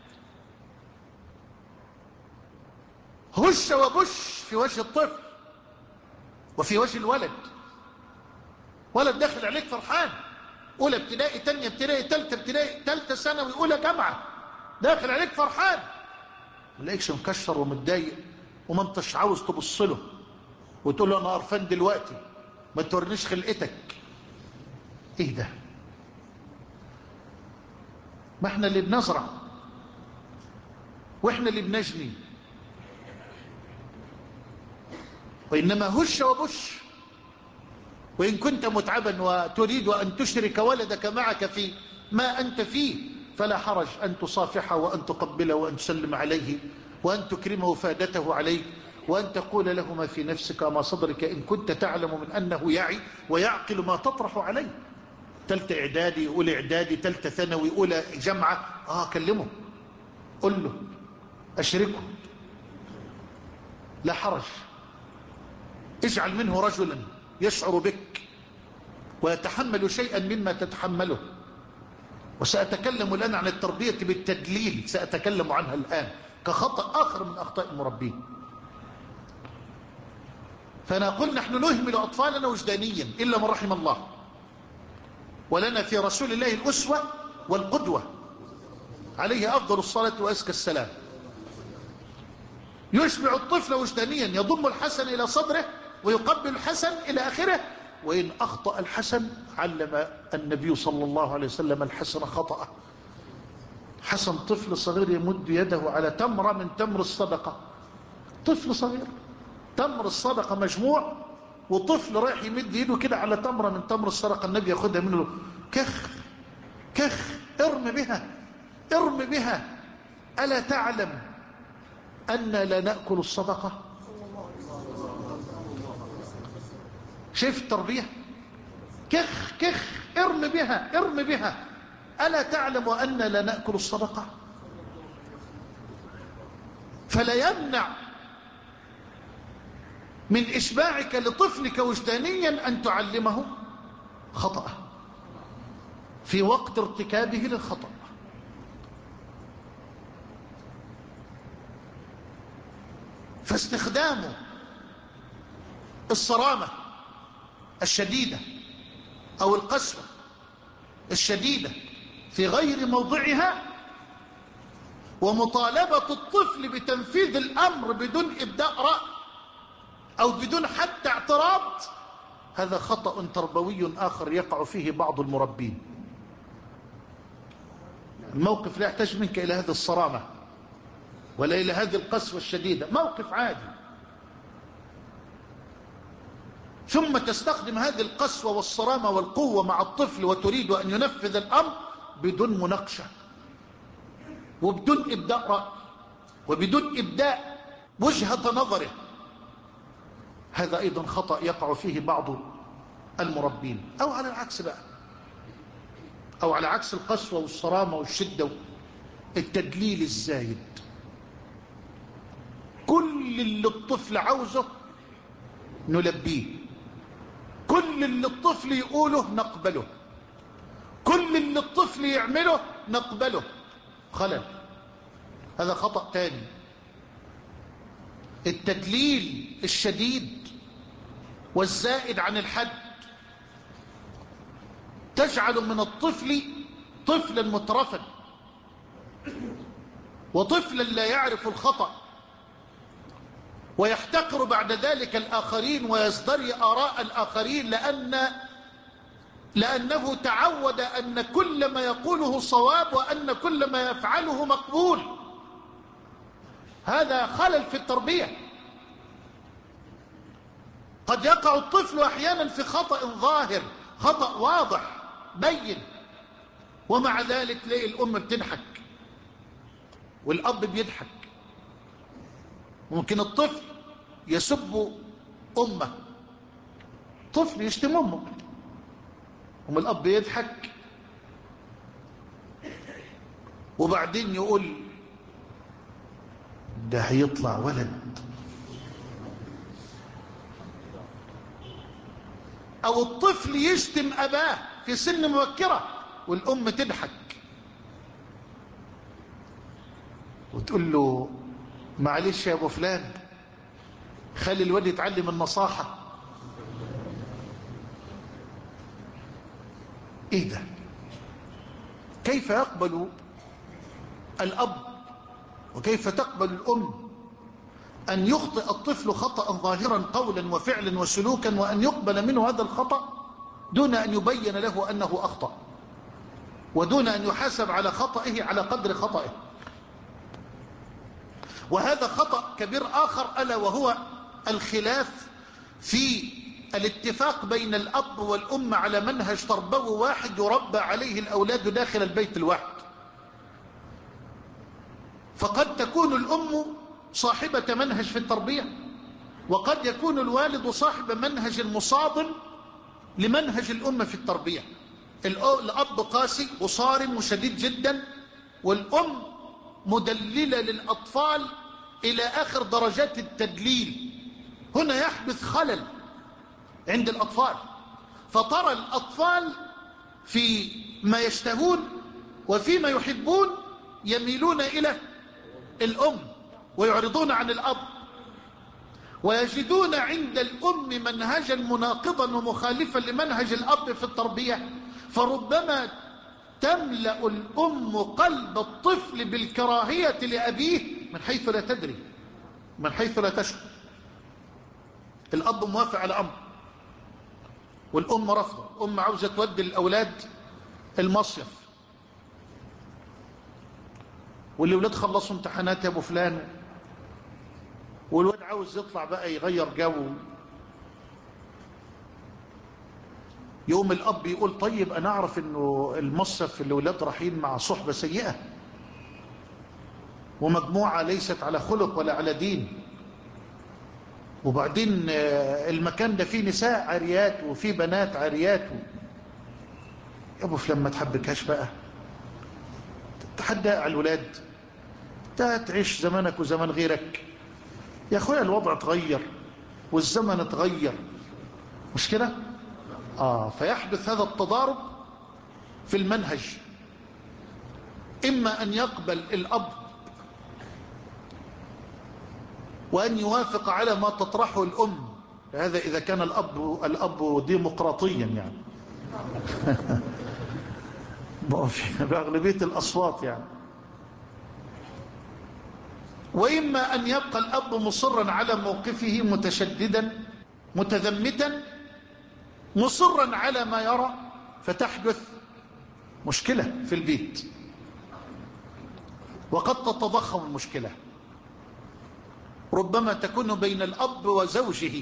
هش وبش في وجه الطفل وفي وجه الولد. ولد داخل عليك فرحان، أولى ابتدائي، تانية ابتدائي، تالتة ابتدائي، تالتة ثانوي، أولى جامعة، داخل عليك فرحان، ما تلاقيكش مكشر ومتضايق وما انتش عاوز تبص له وتقول له أنا قرفان دلوقتي، ما تورنيش خلقتك. إيه ده؟ ما احنا اللي بنزرع واحنا اللي بنجني. وإنما هش وبش. وإن كنت متعبا وتريد أن تشرك ولدك معك في ما أنت فيه فلا حرج أن تصافحه وأن تقبله وأن تسلم عليه وأن تكرم وفادته عليك وأن تقول له ما في نفسك وما صدرك إن كنت تعلم من أنه يعي ويعقل ما تطرح عليه. تالتة إعدادي، أولى إعدادي، تالتة ثانوي، أولى جامعة، آه كلمه، قل له، أشركه، لا حرج. اجعل منه رجلا يشعر بك ويتحمل شيئا مما تتحمله. وسأتكلم الآن عن التربية بالتدليل، سأتكلم عنها الآن كخطأ آخر من أخطاء المربين. فنقول نحن نهمل أطفالنا وجدانيا إلا من رحم الله، ولنا في رسول الله الأسوة والقدوة عليه أفضل الصلاة وأزكى السلام. يشبع الطفل وجدانيا، يضم الحسن إلى صدره ويقبل الحسن إلى آخره. وإن أخطأ الحسن علم النبي صلى الله عليه وسلم الحسن خطأه. حسن طفل صغير يمد يده على تمرة من تمر الصدقة، طفل صغير، تمر الصدقة مجموع، وطفل رايح يمد يده كده على تمرة من تمر الصدقة، النبي ياخدها منه، كخ كخ، ارم بها ارم بها، ألا تعلم أن لا نأكل الصدقة؟ شايف التربية؟ كخ كخ، ارم بها ارم بها، ألا تعلم أن لا نأكل الصدقة؟ فلا يمنع من إشباعك لطفلك وجدانيا أن تعلمه خطأ في وقت ارتكابه للخطأ. فاستخدام الصرامة الشديدة أو القسوة الشديدة في غير موضعها ومطالبة الطفل بتنفيذ الأمر بدون إبداء رأي أو بدون حتى اعتراض، هذا خطأ تربوي آخر يقع فيه بعض المربين. الموقف لا يحتاج منك إلى هذه الصرامة ولا إلى هذه القسوة الشديدة، موقف عادي، ثم تستخدم هذه القسوة والصرامة والقوة مع الطفل وتريد أن ينفذ الأمر بدون مناقشة وبدون إبداء رأي وبدون إبداء وجهة نظره. هذا أيضا خطأ يقع فيه بعض المربين. أو على العكس بقى، أو على عكس القسوة والصرامة والشدة، التدليل الزايد. كل اللي الطفل عاوزه نلبيه، كل اللي الطفل يقوله نقبله، كل اللي الطفل يعمله نقبله. خلل، هذا خطأ تاني. التدليل الشديد والزائد عن الحد تجعل من الطفل طفلا مترفا وطفلا لا يعرف الخطأ ويحتقر بعد ذلك الآخرين ويزدري آراء الآخرين، لأن لأنه تعود أن كل ما يقوله صواب وأن كل ما يفعله مقبول. هذا خلل في التربية. قد يقع الطفل أحيانا في خطأ ظاهر، خطأ واضح بين، ومع ذلك تلاقي الأم بتضحك والأب بيضحك. ممكن الطفل يسب أمه، طفل يشتم أمه، وم الأب يضحك وبعدين يقول ده هيطلع ولد. أو الطفل يشتم أباه في سن مبكرة والأم تضحك وتقول له معلش يا أبو فلان خلي الولد يتعلم النصاحة. إيه ده؟ كيف يقبل الأب وكيف تقبل الأم أن يخطئ الطفل خطأ ظاهرا قولا وفعلا وسلوكا، وأن يقبل منه هذا الخطأ دون أن يبين له أنه أخطأ، ودون أن يحاسب على خطئه على قدر خطئه؟ وهذا خطأ كبير آخر، ألا وهو الخلاف في الاتفاق بين الأب والأم على منهج تربوي واحد يربى عليه الأولاد داخل البيت الواحد. فقد تكون الأم صاحبة منهج في التربية، وقد يكون الوالد صاحب منهج مصادم لمنهج الأم في التربية. الأب قاسي وصارم وشديد جدا، والأم مدللة للأطفال إلى آخر درجات التدليل. هنا يحدث خلل عند الأطفال، فترى الأطفال في ما يشتهون وفيما يحبون يميلون إلى الأم ويعرضون عن الأب، ويجدون عند الأم منهجا مناقضا ومخالفا لمنهج الأب في التربية، فربما تملأ الأم قلب الطفل بالكراهية لأبيه من حيث لا تدري، من حيث لا تشعر. الأب موافق على أمر والأم رفضه. الأم عاوزة تودي الأولاد المصيف، والأولاد خلصوا امتحانات يا أبو فلان، والواد عاوز يطلع بقى يغير جو. يوم الأب يقول طيب أنا أعرف أنه المصيف الأولاد رايحين مع صحبة سيئة ومجموعة ليست على خلق ولا على دين، وبعدين المكان ده فيه نساء عاريات وفيه بنات عاريات. يا أبو فلان ما تحبكهاش بقى، تحدى على الولاد، تعيش زمانك وزمان غيرك. يا أخويا الوضع اتغير والزمن اتغير، مش كده؟ آه فيحدث هذا التضارب في المنهج. إما أن يقبل الأب وأن يوافق على ما تطرحه الأم، هذا إذا كان الأب الأب ديمقراطيا يعني بأغلبية الأصوات يعني. وإما أن يبقى الأب مصرا على موقفه متشددا متذمتا مصرا على ما يرى، فتحدث مشكلة في البيت، وقد تتضخم المشكلة. ربما تكون بين الأب وزوجه،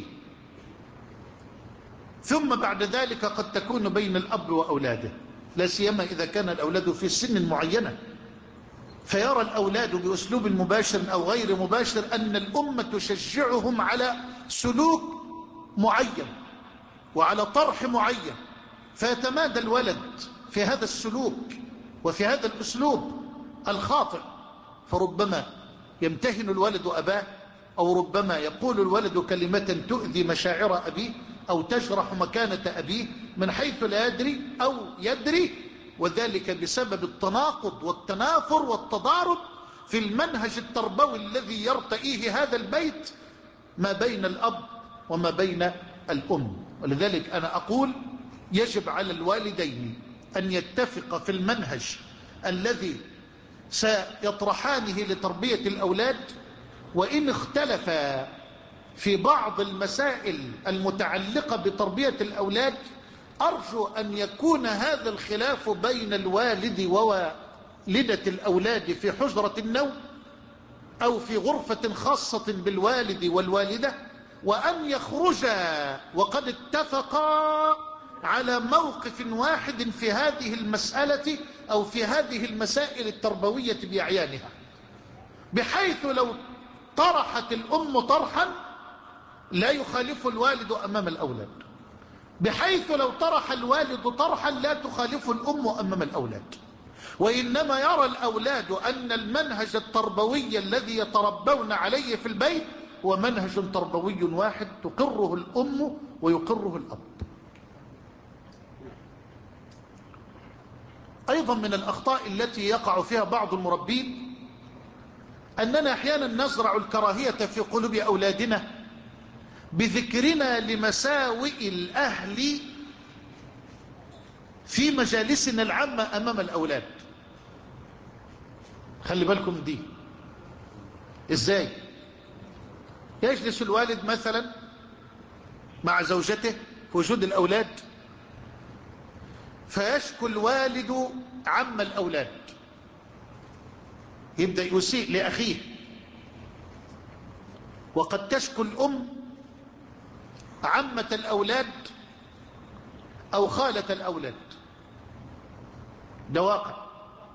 ثم بعد ذلك قد تكون بين الأب وأولاده، لا سيما إذا كان الأولاد في سن معينة، فيرى الأولاد بأسلوب مباشر أو غير مباشر أن الأم تشجعهم على سلوك معين وعلى طرح معين، فيتمادى الولد في هذا السلوك وفي هذا الأسلوب الخاطئ، فربما يمتهن الولد أباه، أو ربما يقول الولد كلمة تؤذي مشاعر أبيه أو تجرح مكانة أبيه من حيث لا يدري أو يدري، وذلك بسبب التناقض والتنافر والتضارب في المنهج التربوي الذي يرتئيه هذا البيت ما بين الأب وما بين الأم. ولذلك أنا أقول يجب على الوالدين أن يتفق في المنهج الذي سيطرحانه لتربية الأولاد، وإن اختلفا في بعض المسائل المتعلقة بتربية الأولاد أرجو أن يكون هذا الخلاف بين الوالد ووالدة الأولاد في حجرة النوم أو في غرفة خاصة بالوالد والوالدة، وأن يخرجا وقد اتفقا على موقف واحد في هذه المسألة أو في هذه المسائل التربوية بأعيانها، بحيث لو طرحت الأم طرحا لا يخالف الوالد أمام الأولاد، بحيث لو طرح الوالد طرحا لا تخالف الأم أمام الأولاد. وإنما يرى الأولاد أن المنهج التربوي الذي يتربون عليه في البيت هو منهج تربوي واحد تقره الأم ويقره الأب. أيضا من الأخطاء التي يقع فيها بعض المربين أننا أحيانا نزرع الكراهية في قلوب أولادنا بذكرنا لمساوئ الأهل في مجالسنا العامة أمام الأولاد. خلي بالكم دي إزاي؟ يجلس الوالد مثلا مع زوجته في وجود الأولاد، فيشكو الوالد عم الأولاد، يبدأ يسيء لأخيه، وقد تشكو الأم عمة الأولاد أو خالة الأولاد، ده واقع.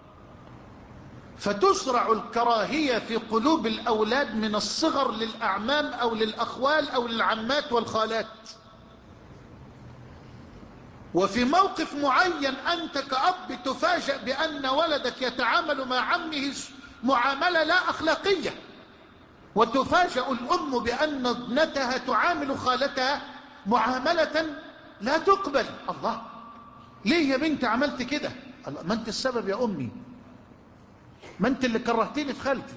فتزرع الكراهية في قلوب الأولاد من الصغر للأعمام أو للأخوال أو للعمات والخالات، وفي موقف معين أنت كأب تفاجأ بأن ولدك يتعامل مع عمه معاملة لا أخلاقية، وتفاجأ الأم بأن ابنتها تعامل خالتها معاملة لا تقبل. الله، ليه يا بنت عملت كده؟ الله، ما أنت السبب يا أمي، ما أنت اللي كرهتيني في خالتي.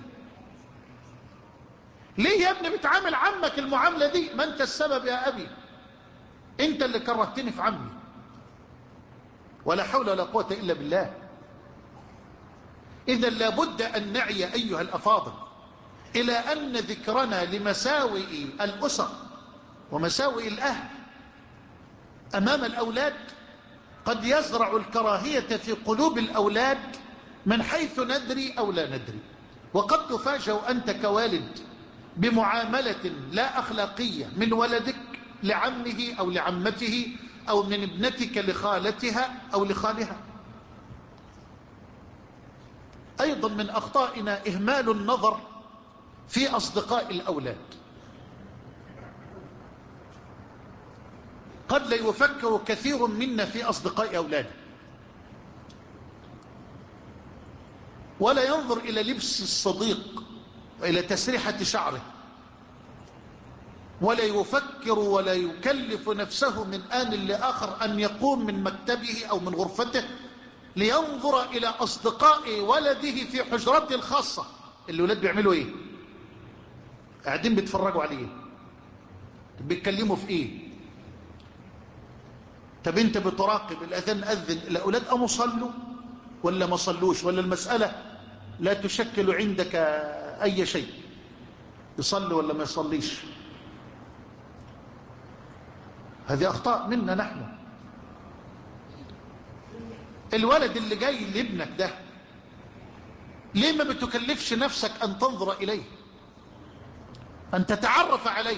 ليه يا ابني بتعامل عمك المعاملة دي؟ ما أنت السبب يا أبي، أنت اللي كرهتني في عمي. ولا حول ولا قوة إلا بالله. إذا لابد أن نعي أيها الأفاضل إلى أن ذكرنا لمساوئ الأسر ومساوئ الأهل أمام الأولاد قد يزرع الكراهية في قلوب الأولاد من حيث ندري أو لا ندري. وقد تفاجأ أنت كوالد بمعاملة لا أخلاقية من ولدك لعمه أو لعمته أو من ابنتك لخالتها أو لخالها. أيضا من أخطائنا إهمال النظر في أصدقاء الأولاد. قد لا يفكر كثير منا في أصدقاء أولاده، ولا ينظر إلى لبس الصديق وإلى تسريحة شعره، ولا يفكر ولا يكلف نفسه من آن لآخر أن يقوم من مكتبه أو من غرفته لينظر إلى أصدقاء ولده في حجرته الخاصة. الولاد بيعملوا إيه؟ قاعدين بيتفرجوا عليه، بيتكلموا في إيه؟ طب أنت بتراقب الأذان أذن الأولاد أم صلوا ولا ما صلوش، ولا المسألة لا تشكل عندك أي شيء، يصلي ولا ما يصليش؟ هذه أخطاء منا نحن. الولد اللي جاي لابنك ده ليه ما بتكلفش نفسك أن تنظر إليه، أن تتعرف عليه؟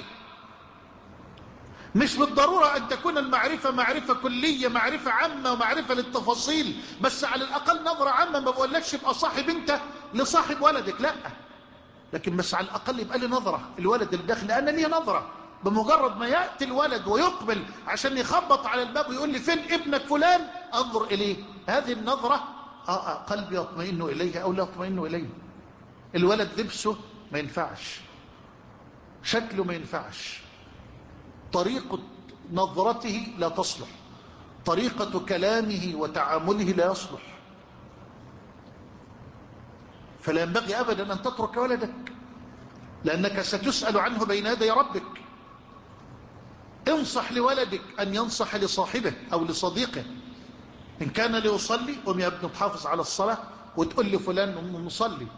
مش بالضرورة أن تكون المعرفة معرفة كلية، معرفة عامة ومعرفة للتفاصيل، بس على الأقل نظرة عامة. ما بقولكش يبقى صاحب أنت لصاحب ولدك، لا، لكن بس على الأقل يبقى لي نظرة. الولد اللي داخل أنا لي نظرة، بمجرد ما يأتي الولد ويقبل عشان يخبط على الباب ويقول لي فين ابنك فلان، أنظر إليه. هذه النظرة آه آه قلبي يطمئن إليه أو لا يطمئن إليه. الولد لبسه ما ينفعش، شكله ما ينفعش، طريقة نظرته لا تصلح، طريقة كلامه وتعامله لا يصلح. فلا ينبغي أبدا أن تترك ولدك، لأنك ستسأل عنه بين يدي ربك. انصح لولدك أن ينصح لصاحبه أو لصديقه. إن كان ليصلي قم يا ابن تحافظ على الصلاة وتقول لي فلان نصلي.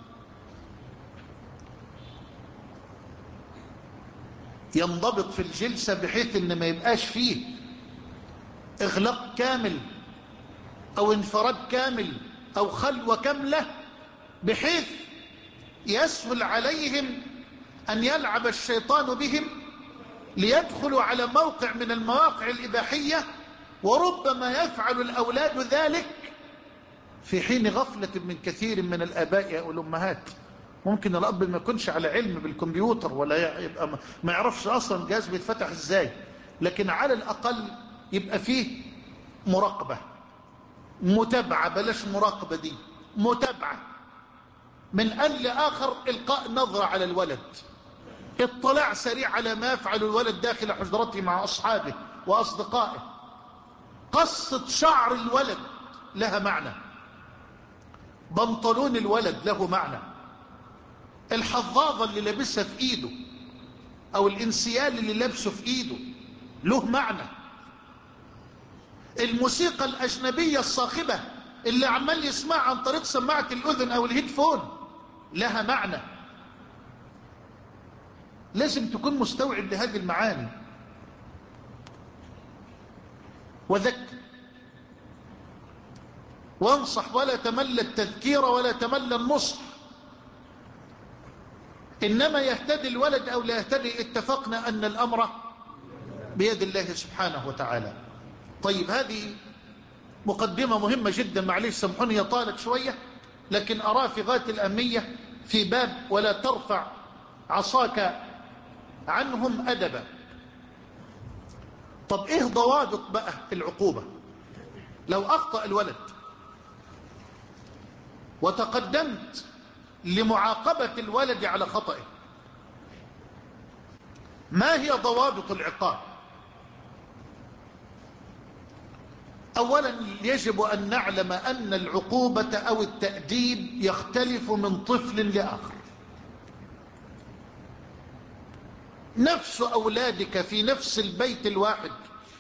ينضبط في الجلسة بحيث ان ما يبقاش فيه اغلاق كامل او انفراد كامل او خلوة كاملة، بحيث يسهل عليهم ان يلعب الشيطان بهم ليدخلوا على موقع من المواقع الإباحية. وربما يفعل الأولاد ذلك في حين غفلة من كثير من الآباء أو الأمهات. ممكن الأب ما يكونش على علم بالكمبيوتر ولا يبقى ما يعرفش أصلا الجهاز بيتفتح إزاي، لكن على الأقل يبقى فيه مراقبة. متابعة، بلاش مراقبة، دي متابعة من آن لآخر، إلقاء نظرة على الولد، اطلاع سريع على ما يفعل الولد داخل حجرته مع أصحابه وأصدقائه. قصة شعر الولد لها معنى، بنطلون الولد له معنى، الحظاظة اللي لابسها في ايده او الانسيال اللي لابسه في ايده له معنى، الموسيقى الاجنبية الصاخبة اللي عمال يسمعها عن طريق سماعة الاذن او الهيدفون لها معنى. لازم تكون مستوعب لهذه المعاني. وذكر وانصح ولا تمل التذكير ولا تمل النصح، إنما يهتدي الولد أو لا يهتدي، اتفقنا أن الأمر بيد الله سبحانه وتعالى. طيب، هذه مقدمة مهمة جدا، معليش سامحوني هي طالت شوية، لكن أراه في غاية الأهمية في باب ولا ترفع عصاك عنهم أدبا. طب إيه ضوابط بقى العقوبة لو أخطأ الولد وتقدمت لمعاقبة الولد على خطئه؟ ما هي ضوابط العقاب؟ أولا، يجب أن نعلم أن العقوبة أو التأديب يختلف من طفل لآخر. نفس أولادك في نفس البيت الواحد،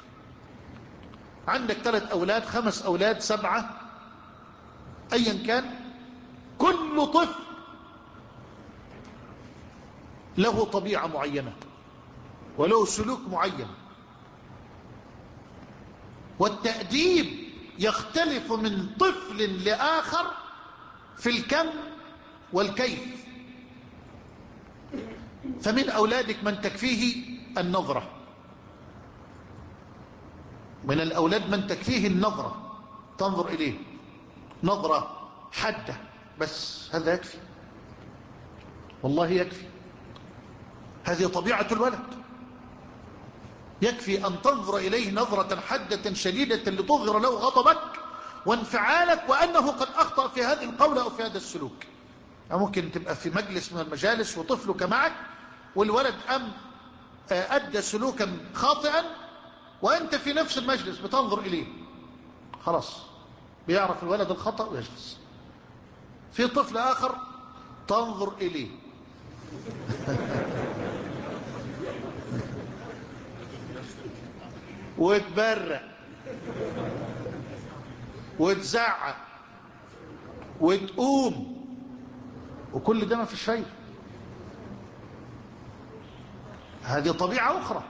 عندك ثلاث أولاد، خمس أولاد، سبعة، أيا كان، كل طفل له طبيعة معينة وله سلوك معين، والتأديب يختلف من طفل لآخر في الكم والكيف. فمن أولادك من تكفيه النظرة، من الأولاد من تكفيه النظرة، تنظر إليه نظرة حادة بس، هذا يكفي، والله يكفي، هذه طبيعة الولد، يكفي أن تنظر إليه نظرة حادة شديدة لتظهر له غضبك وانفعالك وأنه قد أخطأ في هذه القولة أو في هذا السلوك. ممكن تبقى في مجلس من المجالس وطفلك معك والولد أم أدى سلوكا خاطئا وأنت في نفس المجلس بتنظر إليه، خلاص بيعرف الولد الخطأ ويجلس. في طفل آخر تنظر إليه وتبرق وتزعق وتقوم، وكل ده ما فيش شيء. هذه طبيعة أخرى.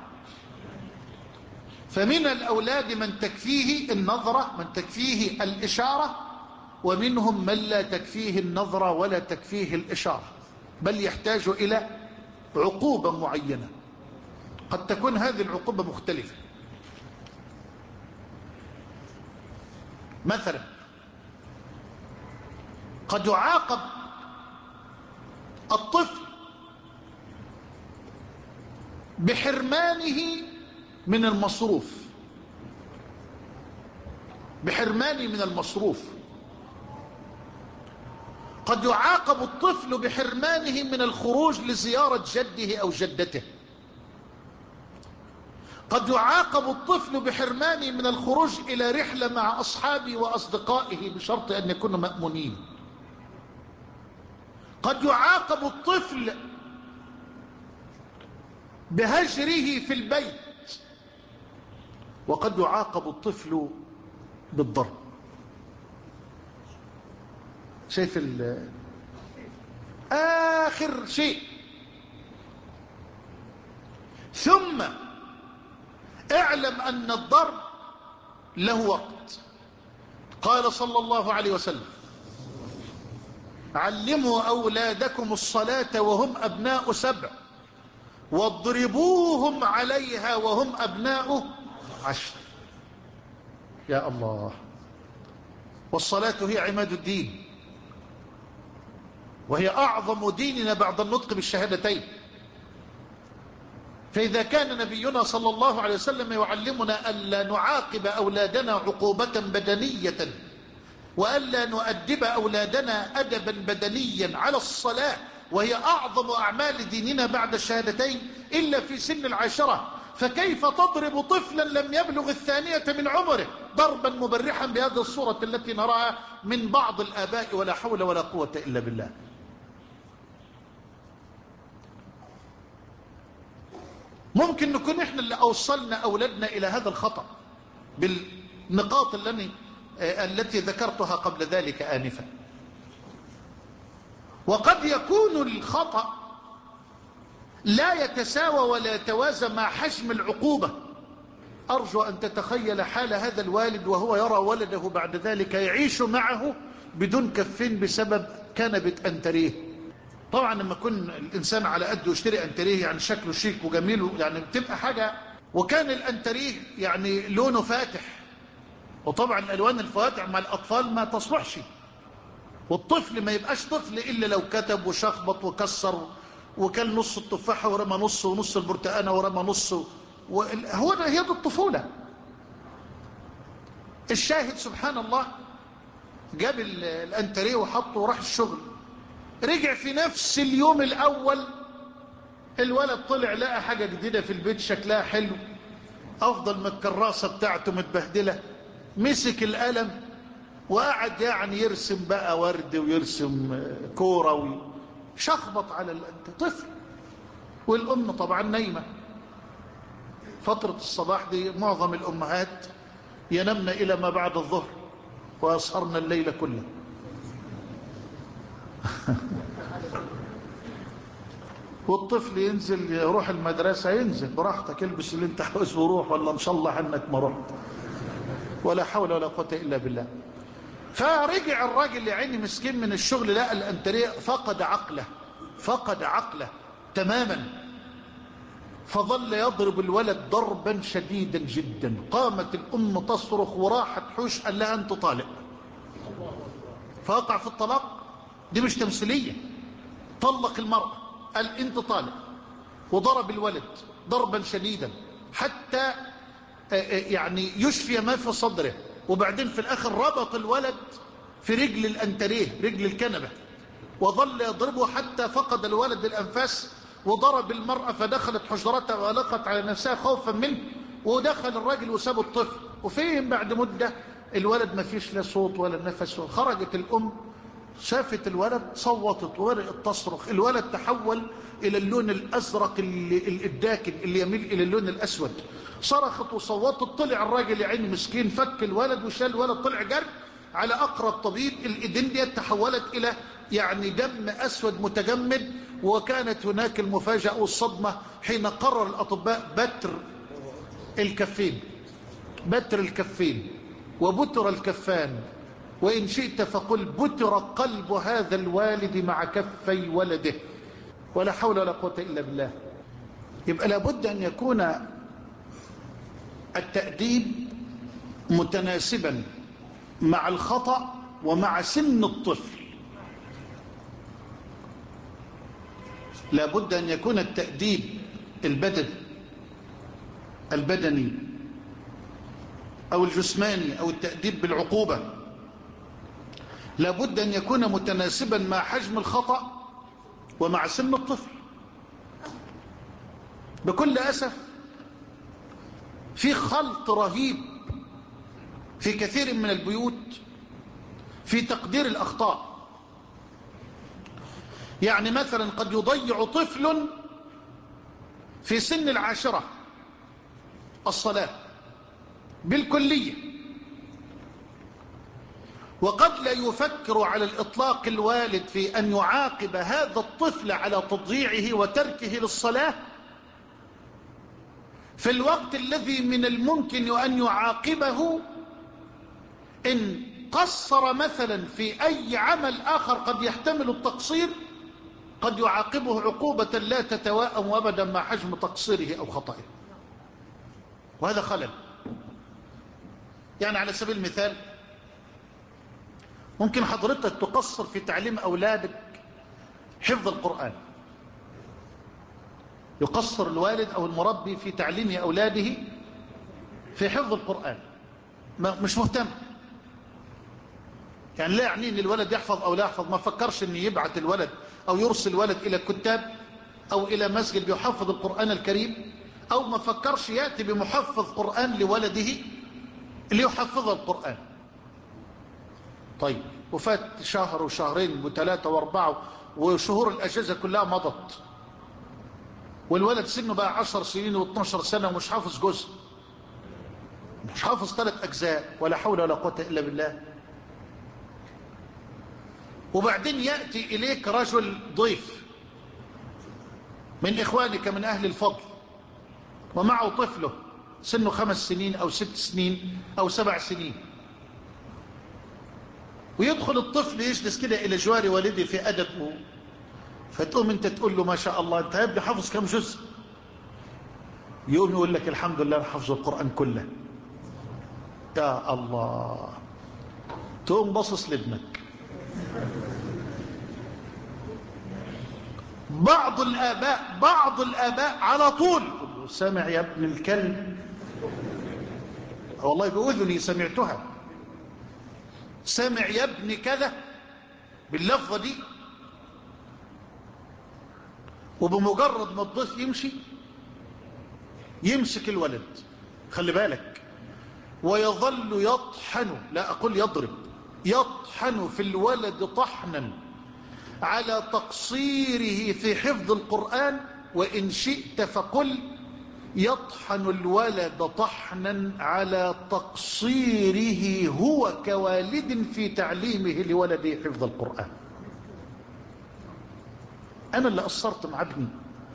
فمن الأولاد من تكفيه النظرة، من تكفيه الإشارة، ومنهم من لا تكفيه النظرة ولا تكفيه الإشارة، بل يحتاج إلى عقوبة معينة. قد تكون هذه العقوبة مختلفة. مثلا قد يعاقب الطفل بحرمانه من المصروف، بحرمانه من المصروف. قد يعاقب الطفل بحرمانه من الخروج لزيارة جده أو جدته. قد يعاقب الطفل بحرمانه من الخروج إلى رحلة مع أصحابه وأصدقائه بشرط أن يكونوا مأمونين. قد يعاقب الطفل بهجره في البيت، وقد يعاقب الطفل بالضرب. شايف آخر شيء. ثم اعلم أن الضرب له وقت. قال صلى الله عليه وسلم: علموا أولادكم الصلاة وهم أبناء سبع، واضربوهم عليها وهم أبناء عشر. يا الله. والصلاة هي عماد الدين، وهي أعظم ديننا بعد النطق بالشهادتين. فإذا كان نبينا صلى الله عليه وسلم يعلمنا ألا نعاقب أولادنا عقوبة بدنية وألا نؤدب أولادنا أدبا بدنيا على الصلاة وهي أعظم أعمال ديننا بعد الشهادتين إلا في سن العاشرة، فكيف تضرب طفلا لم يبلغ الثانية من عمره ضربا مبرحا بهذه الصورة التي نراها من بعض الآباء؟ ولا حول ولا قوة إلا بالله. ممكن نكون احنا اللي أوصلنا أولادنا إلى هذا الخطأ بالنقاط التي التي ذكرتها قبل ذلك آنفا. وقد يكون الخطأ لا يتساوى ولا يتوازى مع حجم العقوبة. أرجو أن تتخيل حال هذا الوالد وهو يرى ولده بعد ذلك يعيش معه بدون كفين بسبب كنبة أنتريه. طبعا لما يكون الإنسان على قده يشتري أنتريه يعني شكله شيك وجميل يعني بتبقى حاجة، وكان الأنتريه يعني لونه فاتح، وطبعا الألوان الفواتح مع الأطفال ما تصلحش، والطفل ما يبقاش طفل إلا لو كتب وشخبط وكسر وكان نص التفاحة ورمى نص ونص البرتقانة ورمى نص، هو ده هي دي الطفولة. الشاهد سبحان الله جاب الأنتريه وحطه وراح الشغل، رجع في نفس اليوم الأول الولد طلع لقى حاجة جديدة في البيت شكلها حلو، أفضل من الكراسة بتاعته متبهدلة، مسك القلم وقعد يعني يرسم بقى ورد ويرسم كورة وشخبط على الطفل، والأم طبعا نايمة. فترة الصباح دي معظم الأمهات ينمن إلى ما بعد الظهر ويسهرن الليل كله. والطفل ينزل يروح المدرسة، ينزل براحتك البس اللي انت عاوزه وروح، ولا ان شاء الله عنك ما رحت، ولا حول ولا قوة إلا بالله. فرجع الراجل يا عيني مسكين من الشغل لقى الأنتريه، فقد عقله فقد عقله تماما، فظل يضرب الولد ضربا شديدا جدا. قامت الأم تصرخ وراحت حوش قال لها أنت طالق، فوقع في الطلاق. دي مش تمثيلية، طلق المرأة قال أنت طالق، وضرب الولد ضربا شديدا حتى يعني يشفي ما في صدره، وبعدين في الآخر ربط الولد في رجل الأنتريه رجل الكنبة وظل يضربه حتى فقد الولد الأنفاس، وضرب المرأة فدخلت حجرتها وألقت على نفسها خوفا منه، ودخل الراجل وساب الطفل. وفين بعد مدة الولد ما فيش لا صوت ولا نفس. خرجت الأم شافت الولد صوتت وورقت تصرخ، الولد تحول إلى اللون الأزرق الداكن اللي يميل إلى اللون الأسود، صرخت وصوتت. طلع الراجل يا عيني مسكين فك الولد وشال الولد، طلع جري على أقرب طبيب. الإيدين دي تحولت إلى يعني دم أسود متجمد. وكانت هناك المفاجأة والصدمة حين قرر الأطباء بتر الكفين بتر الكفين وبتر الكفان، وإن شئت فقل بتر قلب هذا الوالد مع كفي ولده، ولا حول ولا قوة إلا بالله. يبقى لابد أن يكون التأديب متناسبا مع الخطأ ومع سن الطفل. لابد أن يكون التأديب البدني البدني أو الجسماني أو التأديب بالعقوبة لابد أن يكون متناسبا مع حجم الخطأ ومع سن الطفل. بكل أسف في خلط رهيب في كثير من البيوت في تقدير الأخطاء. يعني مثلا قد يضيع طفل في سن العاشرة الصلاة بالكلية، وقد لا يفكر على الإطلاق الوالد في أن يعاقب هذا الطفل على تضييعه وتركه للصلاة في الوقت الذي من الممكن أن يعاقبه إن قصر مثلا في أي عمل آخر قد يحتمل التقصير، قد يعاقبه عقوبة لا تتواءم أبدا مع حجم تقصيره أو خطئه، وهذا خلل. يعني على سبيل المثال ممكن حضرتك تقصر في تعليم أولادك حفظ القرآن، يقصر الوالد أو المربي في تعليم أولاده في حفظ القرآن، مش مهتم. يعني لا يعني ان الولد يحفظ او لا يحفظ، ما فكرش ان يبعث الولد او يرسل الولد الى كتاب او الى مسجد بيحفظ القرآن الكريم، او ما فكرش يأتي بمحفظ قرآن لولده ليحفظ القرآن. طيب وفات شهر وشهرين وثلاثة واربعة وشهور الاجازة كلها مضت، والولد سنه بقى عشر سنين واثناشر سنة ومش حافظ جزء، مش حافظ ثلاث اجزاء، ولا حول ولا قوة الا بالله. وبعدين يأتي اليك رجل ضيف من اخوانك من اهل الفضل ومعه طفله سنه خمس سنين او ست سنين او سبع سنين، ويدخل الطفل يجلس كده الى جوار والده في ادبه، فتقوم انت تقول له ما شاء الله انت يا ابني حافظ كم جزء؟ يقوم يقول لك الحمد لله حافظ القرآن كله. يا الله، تقوم باصص لابنك. بعض الآباء بعض الآباء على طول سامع يا ابن الكلب، والله بأذني سمعتها، سامع يا ابن كذا باللفظة دي، وبمجرد ما الضيف يمشي يمسك الولد، خلي بالك، ويظل يطحن، لا أقول يضرب، يطحن في الولد طحنا على تقصيره في حفظ القرآن، وإن شئت فقل يطحن الولد طحنا على تقصيره هو كوالد في تعليمه لولده حفظ القرآن. أنا اللي قصرت مع ابني،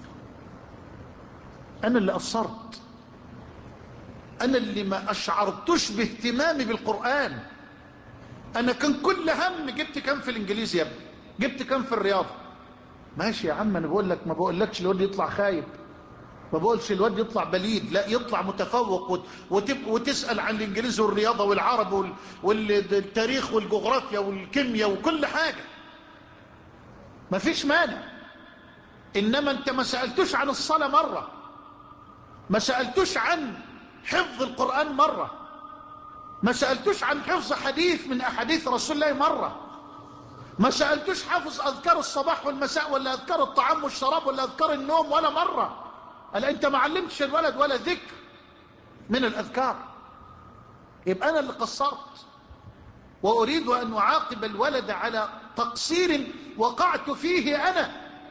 أنا اللي قصرت، أنا اللي ما أشعرتش باهتمامي بالقرآن. أنا كان كل هم جبت كم في الإنجليزي يا ابني، جبت كم في الرياضة. ماشي يا عم، أنا بقول لك، ما بقولكش الواد يطلع خايب، ما بقولش الواد يطلع بليد، لا يطلع متفوق، وتسأل عن الإنجليزي والرياضة والعرب والتاريخ والجغرافيا والكيمياء وكل حاجة، ما فيش مانع. إنما أنت ما سألتوش عن الصلاة مرة، ما سألتوش عن حفظ القرآن مرة، ما سألتوش عن حفظ حديث من أحاديث رسول الله مرة، ما سألتوش حفظ أذكار الصباح والمساء ولا أذكار الطعام والشراب ولا أذكار النوم ولا مرة. قال أنت ما علمتش الولد ولا ذكر من الأذكار. يبقى أنا اللي قصرت، وأريد أن أعاقب الولد على تقصير وقعت فيه أنا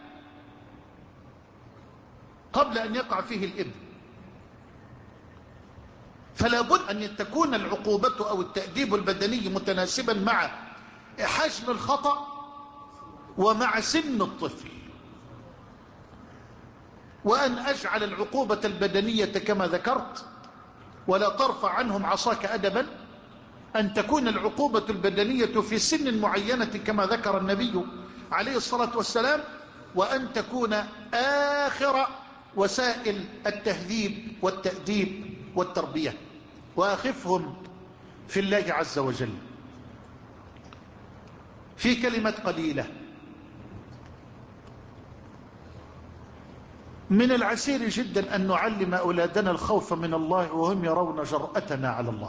قبل أن يقع فيه الابن. فلا بد أن تكون العقوبة أو التأديب البدني متناسبا مع حجم الخطأ ومع سن الطفل، وأن أجعل العقوبة البدنية كما ذكرت، ولا ترفع عنهم عصاك أدبا، أن تكون العقوبة البدنية في سن معينة كما ذكر النبي عليه الصلاة والسلام، وأن تكون آخر وسائل التهذيب والتأديب والتربية. وأخفهم في الله عز وجل. في كلمة قليلة: من العسير جدا أن نعلم أولادنا الخوف من الله وهم يرون جرأتنا على الله.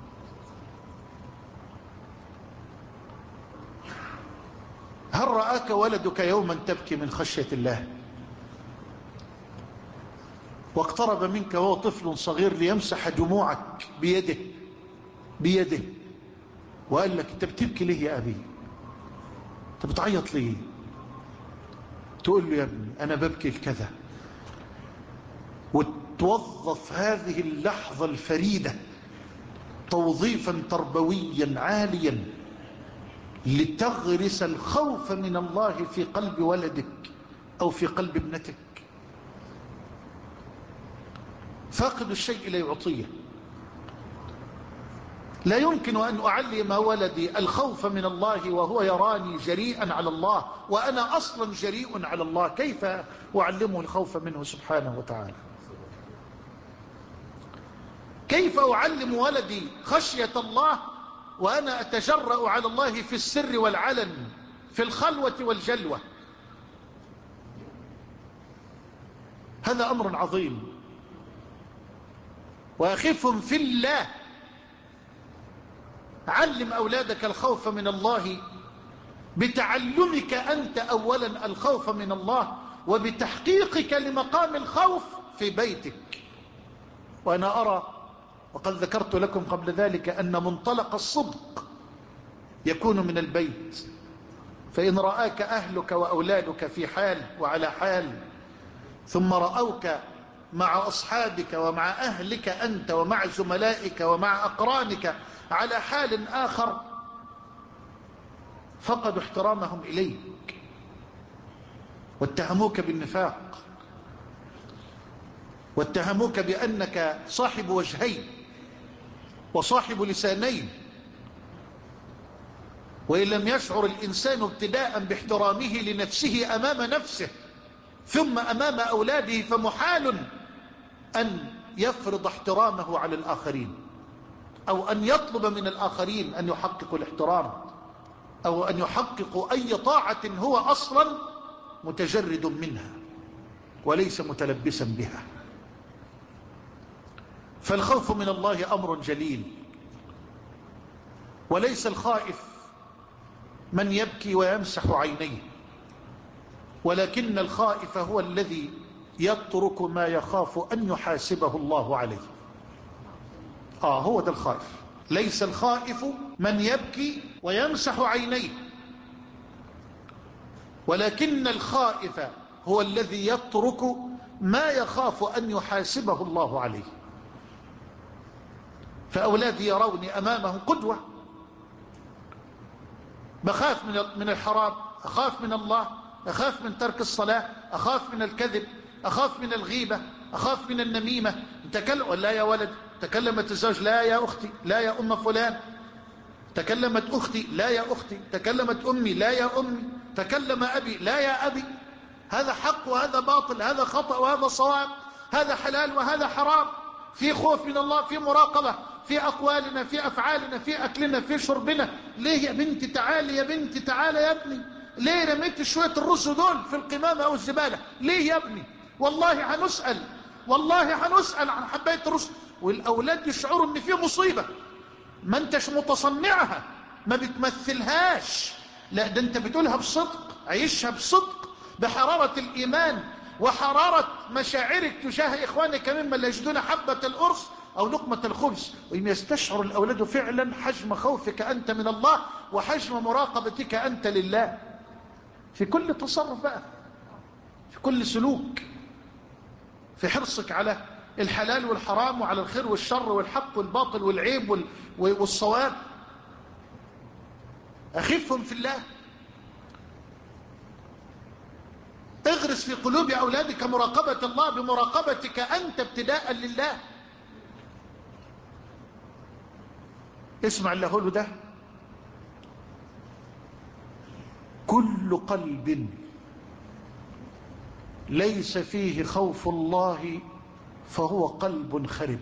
هل رآك ولدك يوما تبكي من خشية الله واقترب منك وهو طفل صغير ليمسح دموعك بيده بيده وقال لك انت بتبكي ليه يا أبي؟ انت بتعيط ليه؟ تقول له يا ابني أنا ببكي لكذا، وتوظف هذه اللحظة الفريدة توظيفا تربويا عاليا لتغرس الخوف من الله في قلب ولدك أو في قلب ابنتك. فاقد الشيء لا يعطيه. لا يمكن أن أعلم ولدي الخوف من الله وهو يراني جريئا على الله وأنا أصلا جريء على الله. كيف أعلمه الخوف منه سبحانه وتعالى؟ كيف أعلم ولدي خشية الله وأنا أتجرأ على الله في السر والعلن، في الخلوة والجلوة؟ هذا أمر عظيم. وأخفهم في الله. علم أولادك الخوف من الله بتعلمك أنت أولا الخوف من الله، وبتحقيقك لمقام الخوف في بيتك. وأنا أرى وقد ذكرت لكم قبل ذلك أن منطلق الصدق يكون من البيت. فإن رآك أهلك وأولادك في حال وعلى حال، ثم رأوك مع أصحابك ومع أهلك أنت ومع زملائك ومع أقرانك على حال آخر، فقدوا احترامهم إليك واتهموك بالنفاق، واتهموك بأنك صاحب وجهين وصاحب لسانين. وإن لم يشعر الإنسان ابتداء باحترامه لنفسه أمام نفسه ثم أمام أولاده، فمحال أن يفرض احترامه على الآخرين، أو أن يطلب من الآخرين أن يحققوا الاحترام، أو أن يحققوا أي طاعة هو أصلا متجرد منها وليس متلبسا بها. فالخوف من الله أمر جليل، وليس الخائف من يبكي ويمسح عينيه، ولكن الخائف هو الذي يترك ما يخاف أن يحاسبه الله عليه. آه هو ده الخائف. ليس الخائف من يبكي ويمسح عينيه، ولكن الخائف هو الذي يترك ما يخاف أن يحاسبه الله عليه. فأولادي يروني أمامهم قدوة، بخاف من الحرام، أخاف من الله، أخاف من ترك الصلاة، أخاف من الكذب، أخاف من الغيبة، أخاف من النميمة. تكلم لا يا ولد، تكلمت الزوج لا يا أختي، لا يا أم فلان، تكلمت أختي لا يا أختي، تكلمت أمي لا يا أمي، تكلم أبي لا يا أبي. هذا حق وهذا باطل، هذا خطأ وهذا صواب، هذا حلال وهذا حرام. في خوف من الله، في مراقبة في أقوالنا، في أفعالنا، في أكلنا، في شربنا. ليه يا بنتي تعالي، يا بنتي تعالي يا ابني، ليه رميت شوية الرز دول في القمامة أو الزبالة؟ ليه يا ابني؟ والله هنسأل، والله هنسأل عن حباية الرز. والأولاد يشعروا ان في مصيبة، ما انتش متصنعها، ما بتمثلهاش، لا ده انت بتقولها بصدق، عيشها بصدق، بحرارة الإيمان وحرارة مشاعرك تجاه إخوانك ممن لا يجدون حبة الأرز أو لقمة الخبز. وإن يستشعر الأولاد فعلا حجم خوفك أنت من الله وحجم مراقبتك أنت لله في كل تصرف بقى، في كل سلوك، في حرصك على الحلال والحرام وعلى الخير والشر والحق والباطل والعيب والصواب. أخفهم في الله. اغرس في قلوب أولادك مراقبة الله بمراقبتك أنت ابتداء لله. اسمع اللي هقوله ده: كل قلب ليس فيه خوف الله فهو قلب خرب.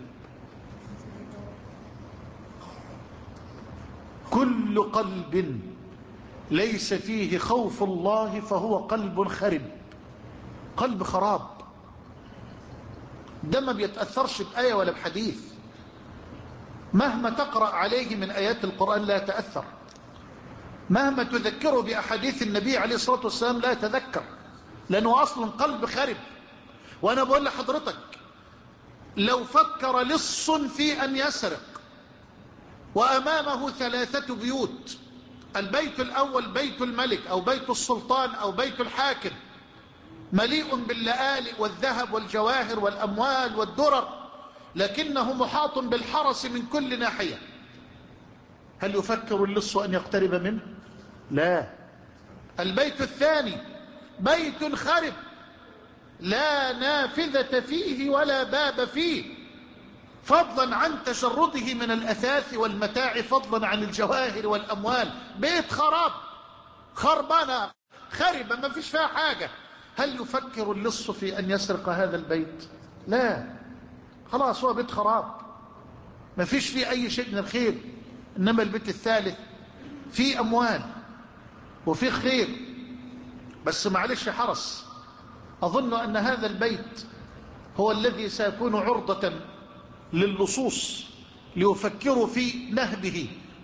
كل قلب ليس فيه خوف الله فهو قلب خرب. قلب خراب، ده ما بيتأثرش بآية ولا بحديث، مهما تقرأ عليه من آيات القرآن لا يتأثر، مهما تذكره بأحاديث النبي عليه الصلاة والسلام لا يتذكر، لأنه أصلا قلب خرب. وأنا بقول لحضرتك لو فكر لص في أن يسرق وأمامه ثلاثة بيوت، البيت الأول بيت الملك أو بيت السلطان أو بيت الحاكم، مليء باللآلئ والذهب والجواهر والأموال والدرر، لكنه محاط بالحرس من كل ناحية، هل يفكر اللص أن يقترب منه؟ لا. البيت الثاني بيت خرب لا نافذة فيه ولا باب فيه، فضلا عن تجرده من الأثاث والمتاع، فضلا عن الجواهر والأموال، بيت خراب، خربانة خربة ما فيش فيها حاجة. هل يفكر اللص في أن يسرق هذا البيت؟ لا، خلاص هو بيت خراب ما فيش فيه أي شيء من الخير. إنما البيت الثالث فيه أموال وفيه خير، بس معلش حرس. أظن أن هذا البيت هو الذي سيكون عرضة للصوص ليفكروا في نهبه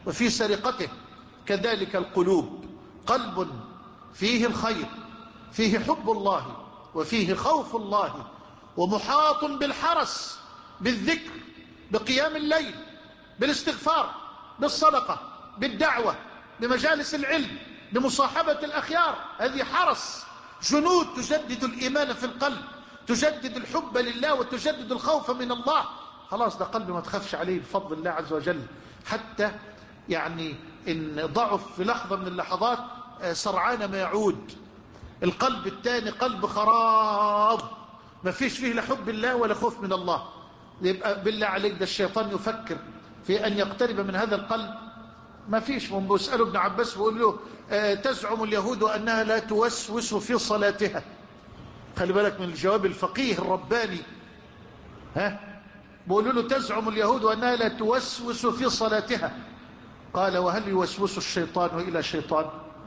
وفي سرقته. كذلك القلوب، قلب فيه الخير، فيه حب الله وفيه خوف الله، ومحاط بالحرس، بالذكر، بقيام الليل، بالاستغفار، بالصدقة، بالدعوة، بمجالس العلم، بمصاحبة الأخيار. هذه حرس، جنود تجدد الإيمان في القلب، تجدد الحب لله وتجدد الخوف من الله. خلاص ده قلب ما تخافش عليه بفضل الله عز وجل. حتى يعني إن ضعف في لحظة من اللحظات سرعان ما يعود. القلب الثاني قلب خراب، ما فيش فيه لا حب الله ولا خوف من الله. يبقى بالله عليك ده الشيطان يفكر في أن يقترب من هذا القلب؟ ما فيش. من بيسأله ابن عباس بيقول له آه تزعم اليهود أنها لا توسوس في صلاتها. خلي بالك من الجواب الفقيه الرباني. ها بيقولوا له تزعم اليهود أنها لا توسوس في صلاتها. قال وهل يوسوس الشيطان إلى شيطان؟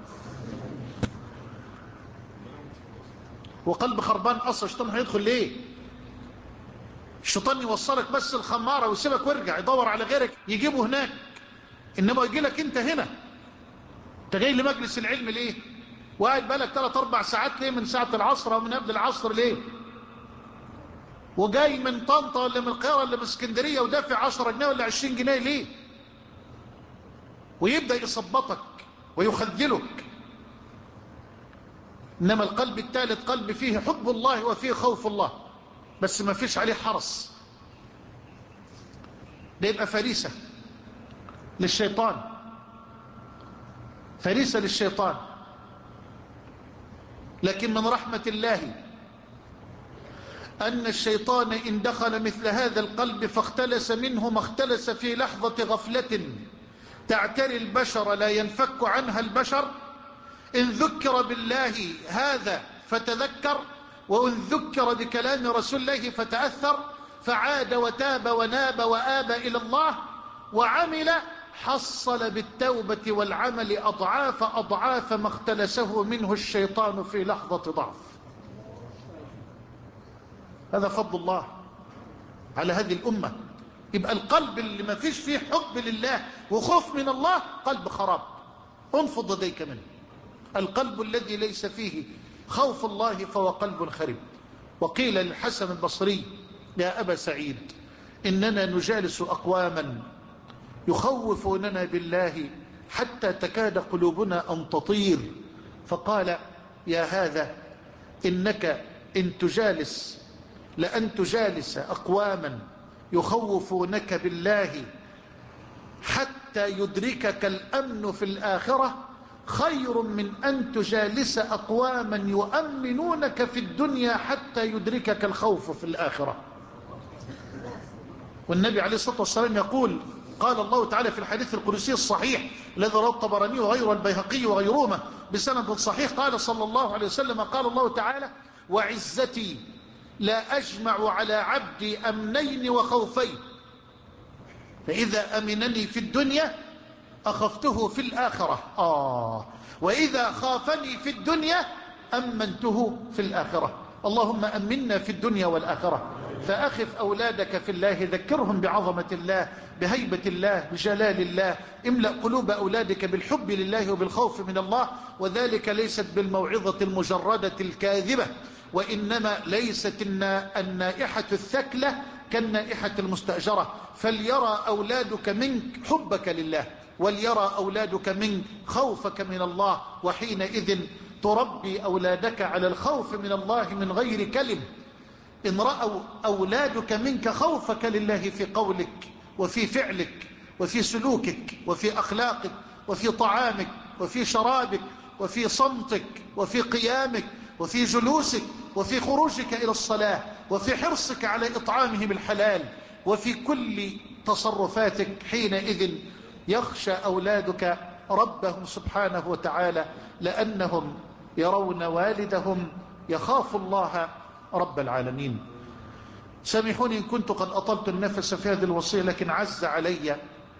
وقلب خربان أصلا، الشيطان هيدخل ليه؟ الشيطان يوصلك بس الخمارة ويسيبك ويرجع يدور على غيرك يجيبه هناك، إنما يجي لك أنت هنا. أنت جاي لمجلس العلم ليه؟ وقاعد بالك ثلاث أربع ساعات ليه؟ من ساعة العصر أو من قبل العصر ليه؟ وجاي من طنطا ولا من القاهرة ولا من اسكندرية ودافع عشرة جنيه ولا عشرين جنيه ليه؟ ويبدأ يصبطك ويخذلك. إنما القلب الثالث قلب فيه حب الله وفيه خوف الله، بس ما فيش عليه حرس. ده يبقى فريسة للشيطان، فريسة للشيطان. لكن من رحمة الله أن الشيطان إن دخل مثل هذا القلب فاختلس منه ما اختلس في لحظة غفلة تعتري البشر لا ينفك عنها البشر. إن ذكر بالله هذا فتذكر، وإن ذكر بكلام رسول الله فتأثر، فعاد وتاب وناب وآب إلى الله وعمل، حصل بالتوبة والعمل أضعاف أضعاف ما اختلسه منه الشيطان في لحظة ضعف. هذا فضل الله على هذه الأمة. يبقى القلب اللي ما فيش فيه حب لله وخوف من الله قلب خراب، انفض يديك منه. القلب الذي ليس فيه خوف الله فهو قلب خرب. وقيل للحسن البصري يا أبا سعيد إننا نجالس أقواما يخوفوننا بالله حتى تكاد قلوبنا أن تطير. فقال يا هذا إنك إن تجالس لأن تجالس أقواما يخوفونك بالله حتى يدركك الأمن في الآخرة خير من أن تجالس أقواما يؤمنونك في الدنيا حتى يدركك الخوف في الآخرة. والنبي عليه الصلاة والسلام يقول قال الله تعالى في الحديث القدسي الصحيح الذي رواه الطبراني وغيره البيهقي وغيرهما بسند صحيح، قال صلى الله عليه وسلم قال الله تعالى وعزتي لا أجمع على عبدي أمنين وخوفين، فإذا أمنني في الدنيا أخفته في الآخرة آه وإذا خافني في الدنيا أمنته في الآخرة. اللهم أمنا في الدنيا والآخرة. فأخف أولادك في الله، ذكرهم بعظمة الله، بهيبة الله، بجلال الله. املأ قلوب أولادك بالحب لله وبالخوف من الله، وذلك ليست بالموعظة المجردة الكاذبة، وإنما ليست النائحة الثكلة كالنائحة المستأجرة. فليرى أولادك منك حبك لله، وليرى أولادك منك خوفك من الله، وحينئذ تربي أولادك على الخوف من الله من غير كلم. إن رأوا أولادك منك خوفك لله في قولك وفي فعلك وفي سلوكك وفي أخلاقك وفي طعامك وفي شرابك وفي صمتك وفي قيامك وفي جلوسك وفي خروجك إلى الصلاة وفي حرصك على إطعامه بالحلال وفي كل تصرفاتك، حينئذ يخشى أولادك ربهم سبحانه وتعالى، لأنهم يرون والدهم يخاف الله رب العالمين. سامحوني إن كنت قد أطلت النفس في هذه الوصية، لكن عز علي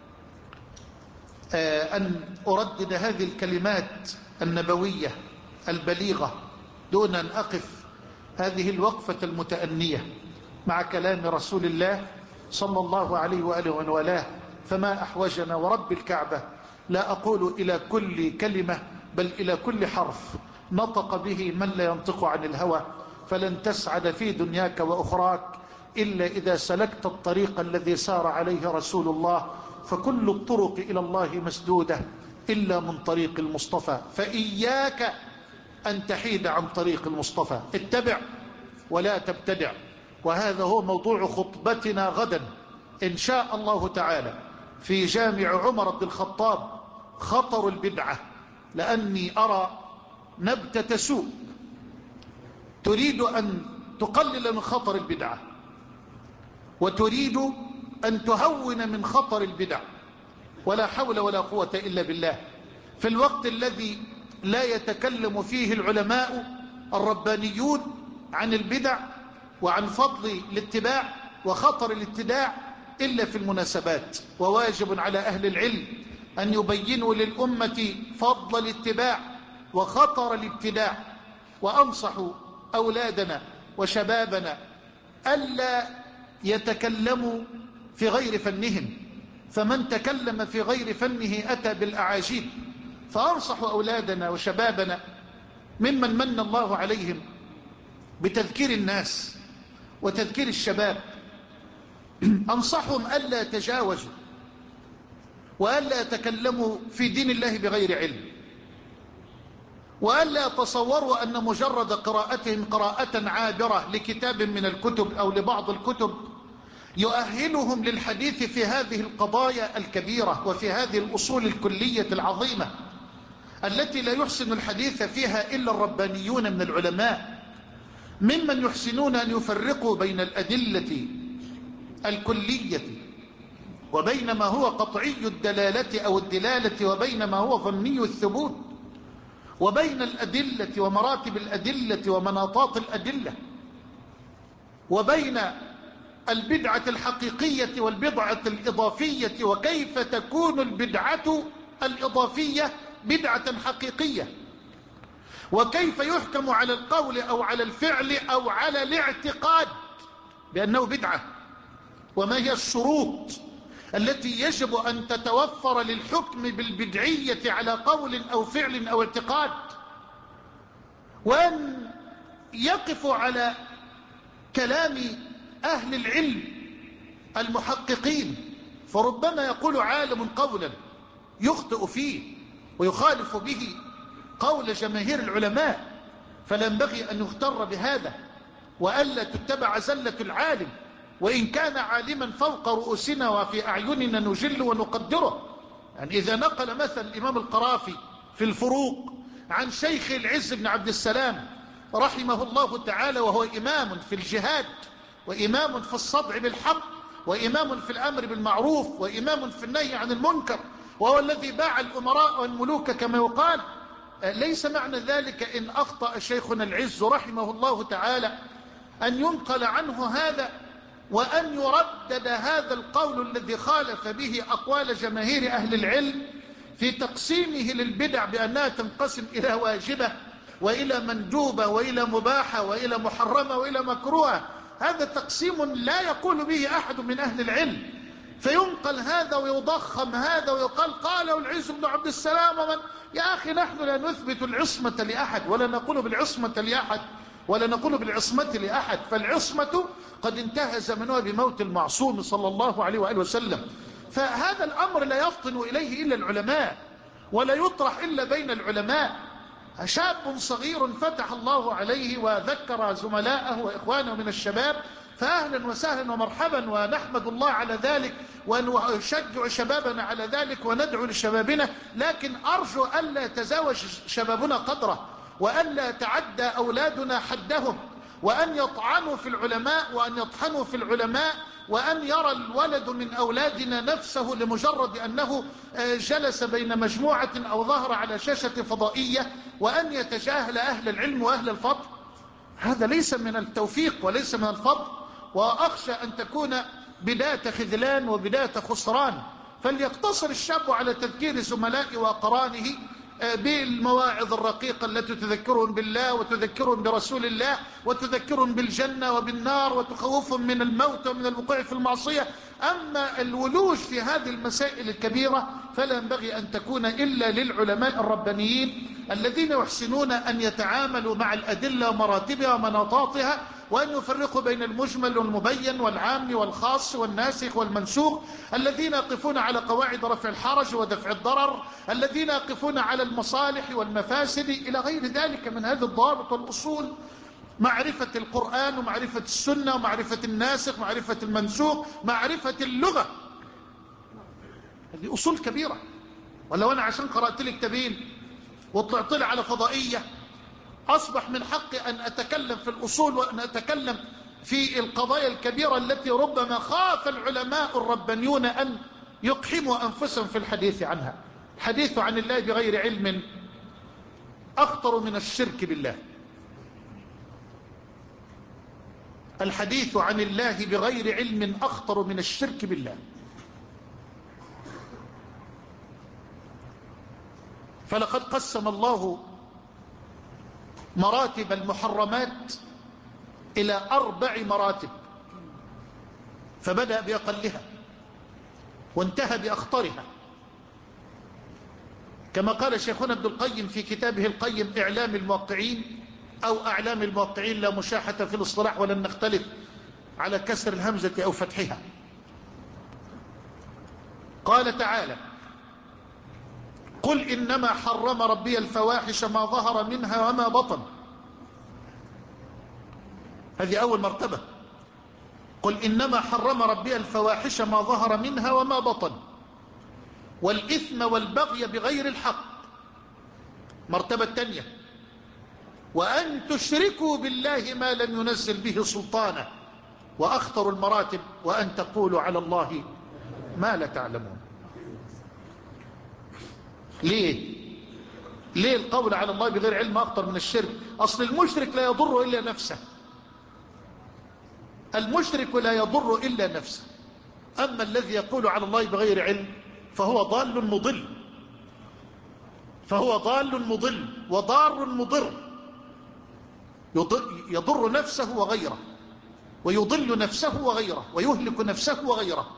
أن أردد هذه الكلمات النبوية البليغة دون أن أقف هذه الوقفة المتأنية مع كلام رسول الله صلى الله عليه وآله وآله فما أحوجنا ورب الكعبة لا أقول إلى كل كلمة بل إلى كل حرف نطق به من لا ينطق عن الهوى، فلن تسعد في دنياك وأخراك إلا إذا سلكت الطريق الذي سار عليه رسول الله، فكل الطرق إلى الله مسدودة إلا من طريق المصطفى، فإياك أن تحيد عن طريق المصطفى، اتبع ولا تبتدع. وهذا هو موضوع خطبتنا غدا إن شاء الله تعالى في جامع عمر بن الخطاب، خطر البدعة، لأني أرى نبتة سوء تريد أن تقلل من خطر البدعة وتريد أن تهون من خطر البدع، ولا حول ولا قوة إلا بالله، في الوقت الذي لا يتكلم فيه العلماء الربانيون عن البدع وعن فضل الاتباع وخطر الاتباع إلا في المناسبات. وواجب على أهل العلم أن يبينوا للأمة فضل الاتباع وخطر الابتداع، وأنصحوا أولادنا وشبابنا ألا يتكلموا في غير فنهم، فمن تكلم في غير فنه أتى بالأعاجيب. فأنصح أولادنا وشبابنا ممن من الله عليهم بتذكير الناس وتذكير الشباب، أنصحهم ألا يتجاوزوا وألا يتكلموا في دين الله بغير علم، وألا يتصوروا أن مجرد قراءتهم قراءة عابرة لكتاب من الكتب أو لبعض الكتب يؤهلهم للحديث في هذه القضايا الكبيرة وفي هذه الأصول الكلية العظيمة التي لا يحسن الحديث فيها إلا الربانيون من العلماء، ممن يحسنون أن يفرقوا بين الأدلة الكلية وبين ما هو قطعي الدلالة أو الدلالة وبين ما هو ظني الثبوت، وبين الأدلة ومراتب الأدلة ومناطات الأدلة، وبين البدعة الحقيقية والبدعة الإضافية، وكيف تكون البدعة الإضافية بدعة حقيقية، وكيف يحكم على القول أو على الفعل أو على الاعتقاد بأنه بدعة، وما هي الشروط التي يجب أن تتوفر للحكم بالبدعية على قول أو فعل أو اعتقاد، وأن يقف على كلام أهل العلم المحققين، فربما يقول عالم قولا يخطئ فيه ويخالف به قول جماهير العلماء، فلا ينبغي أن يغتر بهذا، وألا تتبع زلة العالم وإن كان عالما فوق رؤوسنا وفي أعيننا نجل ونقدره. يعني إذا نقل مثلا الإمام القرافي في الفروق عن شيخ العز بن عبد السلام رحمه الله تعالى، وهو إمام في الجهاد وإمام في الصدع بالحق وإمام في الأمر بالمعروف وإمام في النهي عن المنكر، وهو الذي باع الأمراء والملوك كما يقال، ليس معنى ذلك إن أخطأ شيخنا العز رحمه الله تعالى أن ينقل عنه هذا وأن يردد هذا القول الذي خالف به أقوال جماهير أهل العلم في تقسيمه للبدع بأنها تنقسم إلى واجبة وإلى مندوبة وإلى مباحة وإلى محرمة وإلى مكروهة. هذا تقسيم لا يقول به أحد من أهل العلم، فينقل هذا ويضخم هذا ويقال قاله العز بن عبد السلام ومن. يا أخي نحن لا نثبت العصمة لأحد ولا نقول بالعصمة لأحد ولا نقول بالعصمة لأحد، فالعصمة قد انتهى زمنها بموت المعصوم صلى الله عليه وآله وسلم. فهذا الأمر لا يفطن إليه إلا العلماء ولا يطرح إلا بين العلماء. شاب صغير فتح الله عليه وذكر زملاءه وإخوانه من الشباب، فأهلا وسهلا ومرحبا، ونحمد الله على ذلك ونشجع شبابنا على ذلك وندعو لشبابنا، لكن أرجو ألا يتزاوج شبابنا قدره، وألا يتعدى أولادنا حدهم، وأن يطعنوا في العلماء وأن يطحنوا في العلماء، وأن يرى الولد من أولادنا نفسه لمجرد أنه جلس بين مجموعة أو ظهر على شاشة فضائية وأن يتجاهل أهل العلم وأهل الفضل. هذا ليس من التوفيق وليس من الفضل، وأخشى أن تكون بداية خذلان وبداية خسران. فليقتصر الشاب على تذكير زملائه وأقرانه بالمواعظ الرقيقة التي تذكرهم بالله وتذكرهم برسول الله وتذكرهم بالجنة وبالنار وتخوفهم من الموت ومن الوقوع في المعصية. أما الولوج في هذه المسائل الكبيرة فلا ينبغي أن تكون إلا للعلماء الربانيين الذين يحسنون أن يتعاملوا مع الأدلة ومراتبها ومناطاتها، وأن يفرقوا بين المجمل والمبين والعام والخاص والناسخ والمنسوخ، الذين يقفون على قواعد رفع الحرج ودفع الضرر، الذين يقفون على المصالح والمفاسد إلى غير ذلك من هذه الضوابط والأصول. معرفة القرآن ومعرفة السنة ومعرفة الناسخ ومعرفة المنسوخ، معرفة اللغة، هذه أصول كبيرة. ولو أنا عشان قرأت لي كتابين وطلعت لي على فضائية أصبح من حقي أن أتكلم في الأصول وأن أتكلم في القضايا الكبيرة التي ربما خاف العلماء الربانيون أن يقحموا أنفسهم في الحديث عنها. الحديث عن الله بغير علم أخطر من الشرك بالله. الحديث عن الله بغير علم أخطر من الشرك بالله. فلقد قسم الله مراتب المحرمات إلى أربع مراتب، فبدأ بأقلها وانتهى بأخطرها، كما قال شيخنا ابن القيم في كتابه القيم إعلام الموقعين أو أعلام الموقعين، لا مشاحة في الاصطلاح ولن نختلف على كسر الهمزة أو فتحها. قال تعالى: قل إنما حرم ربي الفواحش ما ظهر منها وما بطن. هذه أول مرتبة. قل إنما حرم ربي الفواحش ما ظهر منها وما بطن والإثم والبغي بغير الحق. مرتبة الثانية: وأن تشركوا بالله ما لم ينزل به سلطانا. وأخطر المراتب: وأن تقولوا على الله ما لا تعلمون. ليه؟ ليه القول على الله بغير علم أخطر من الشرك؟ أصل المشرك لا يضر إلا نفسه، المشرك لا يضر إلا نفسه. أما الذي يقول على الله بغير علم فهو ضال مضل، فهو ضال مضل وضار مضر، يضر نفسه وغيره ويضل نفسه وغيره ويهلك نفسه وغيره.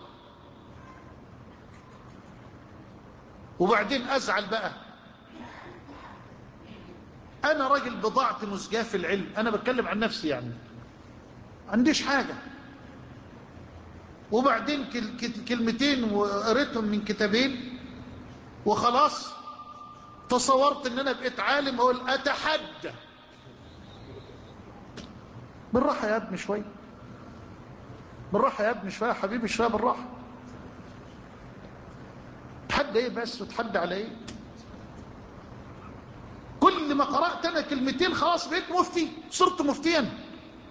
وبعدين أزعل بقى، أنا راجل بضاعتي مزجاة في العلم، أنا بتكلم عن نفسي يعني عنديش حاجة، وبعدين كلمتين وقريتهم من كتابين وخلاص تصورت ان انا بقيت عالم اقول اتحدى. بالراحة يا ابني شوية، بالراحة يا ابني شوية يا حبيبي، شوية بالراحة. تحدى ايه بس؟ وتحدى على ايه؟ كل ما قرأت انا كلمتين خلاص بقيت مفتي، صرت مفتيا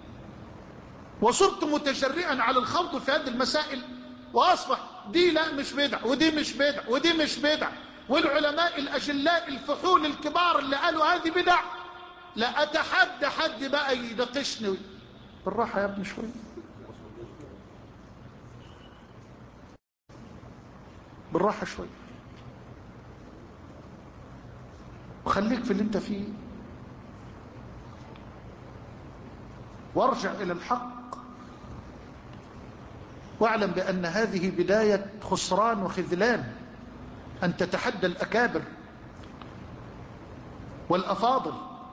وصرت متجرئا على الخوض في هذه المسائل، واصبح دي لا مش بدع ودي مش بدع ودي مش بدع، والعلماء الاجلاء الفحول الكبار اللي قالوا هذه بدع لا اتحدى حد بقى يناقشني. بالراحه يا ابني شويه، بالراحه شويه، وخليك في اللي انت فيه، وارجع الى الحق، واعلم بأن هذه بداية خسران وخذلان، أن تتحدى الأكابر والأفاضل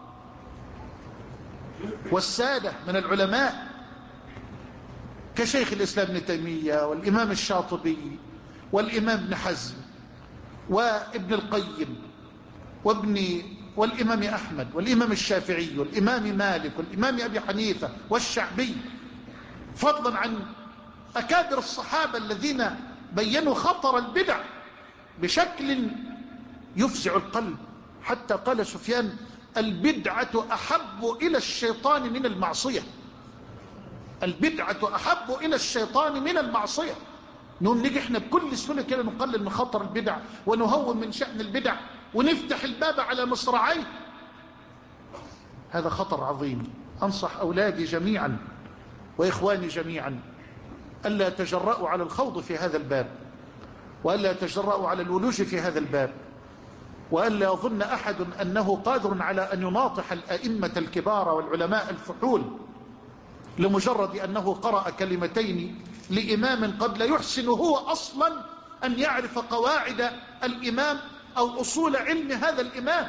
والسادة من العلماء كشيخ الإسلام ابن تيمية والإمام الشاطبي والإمام ابن حزم وابن القيم وابن والإمام أحمد والإمام الشافعي والإمام مالك والإمام أبي حنيفة والشعبي، فضلا عن أكابر الصحابة الذين بينوا خطر البدع بشكل يفزع القلب، حتى قال سفيان: البدعة أحب إلى الشيطان من المعصية. البدعة أحب إلى الشيطان من المعصية. نقوم نيجي احنا بكل سهولة كده نقلل من خطر البدع ونهون من شأن البدع ونفتح الباب على مصراعيه. هذا خطر عظيم. أنصح أولادي جميعا وإخواني جميعا ألا يتجرأوا على الخوض في هذا الباب، وألا يتجرأوا على الولوج في هذا الباب، وألا يظن أحد أنه قادر على أن يناطح الأئمة الكبار والعلماء الفحول لمجرد أنه قرأ كلمتين لإمام قد لا يحسن هو أصلا أن يعرف قواعد الإمام أو أصول علم هذا الإمام،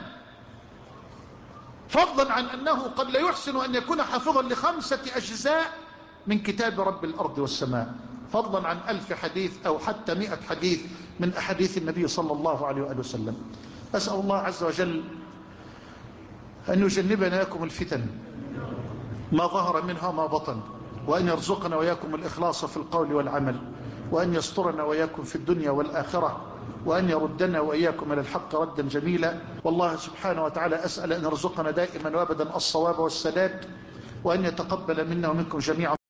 فضلا عن أنه قد لا يحسن أن يكون حافظا لخمسة أجزاء من كتاب رب الأرض والسماء، فضلا عن ألف حديث أو حتى مئة حديث من أحاديث النبي صلى الله عليه وآله وسلم. أسأل الله عز وجل أن يجنبنا إياكم الفتن ما ظهر منها ما بطن، وأن يرزقنا وإياكم الإخلاص في القول والعمل، وأن يسترنا وإياكم في الدنيا والآخرة، وأن يردنا وإياكم إلى الحق ردا جميلا. والله سبحانه وتعالى أسأل أن يرزقنا دائما وأبدا الصواب والسداد، وأن يتقبل منا ومنكم جميعا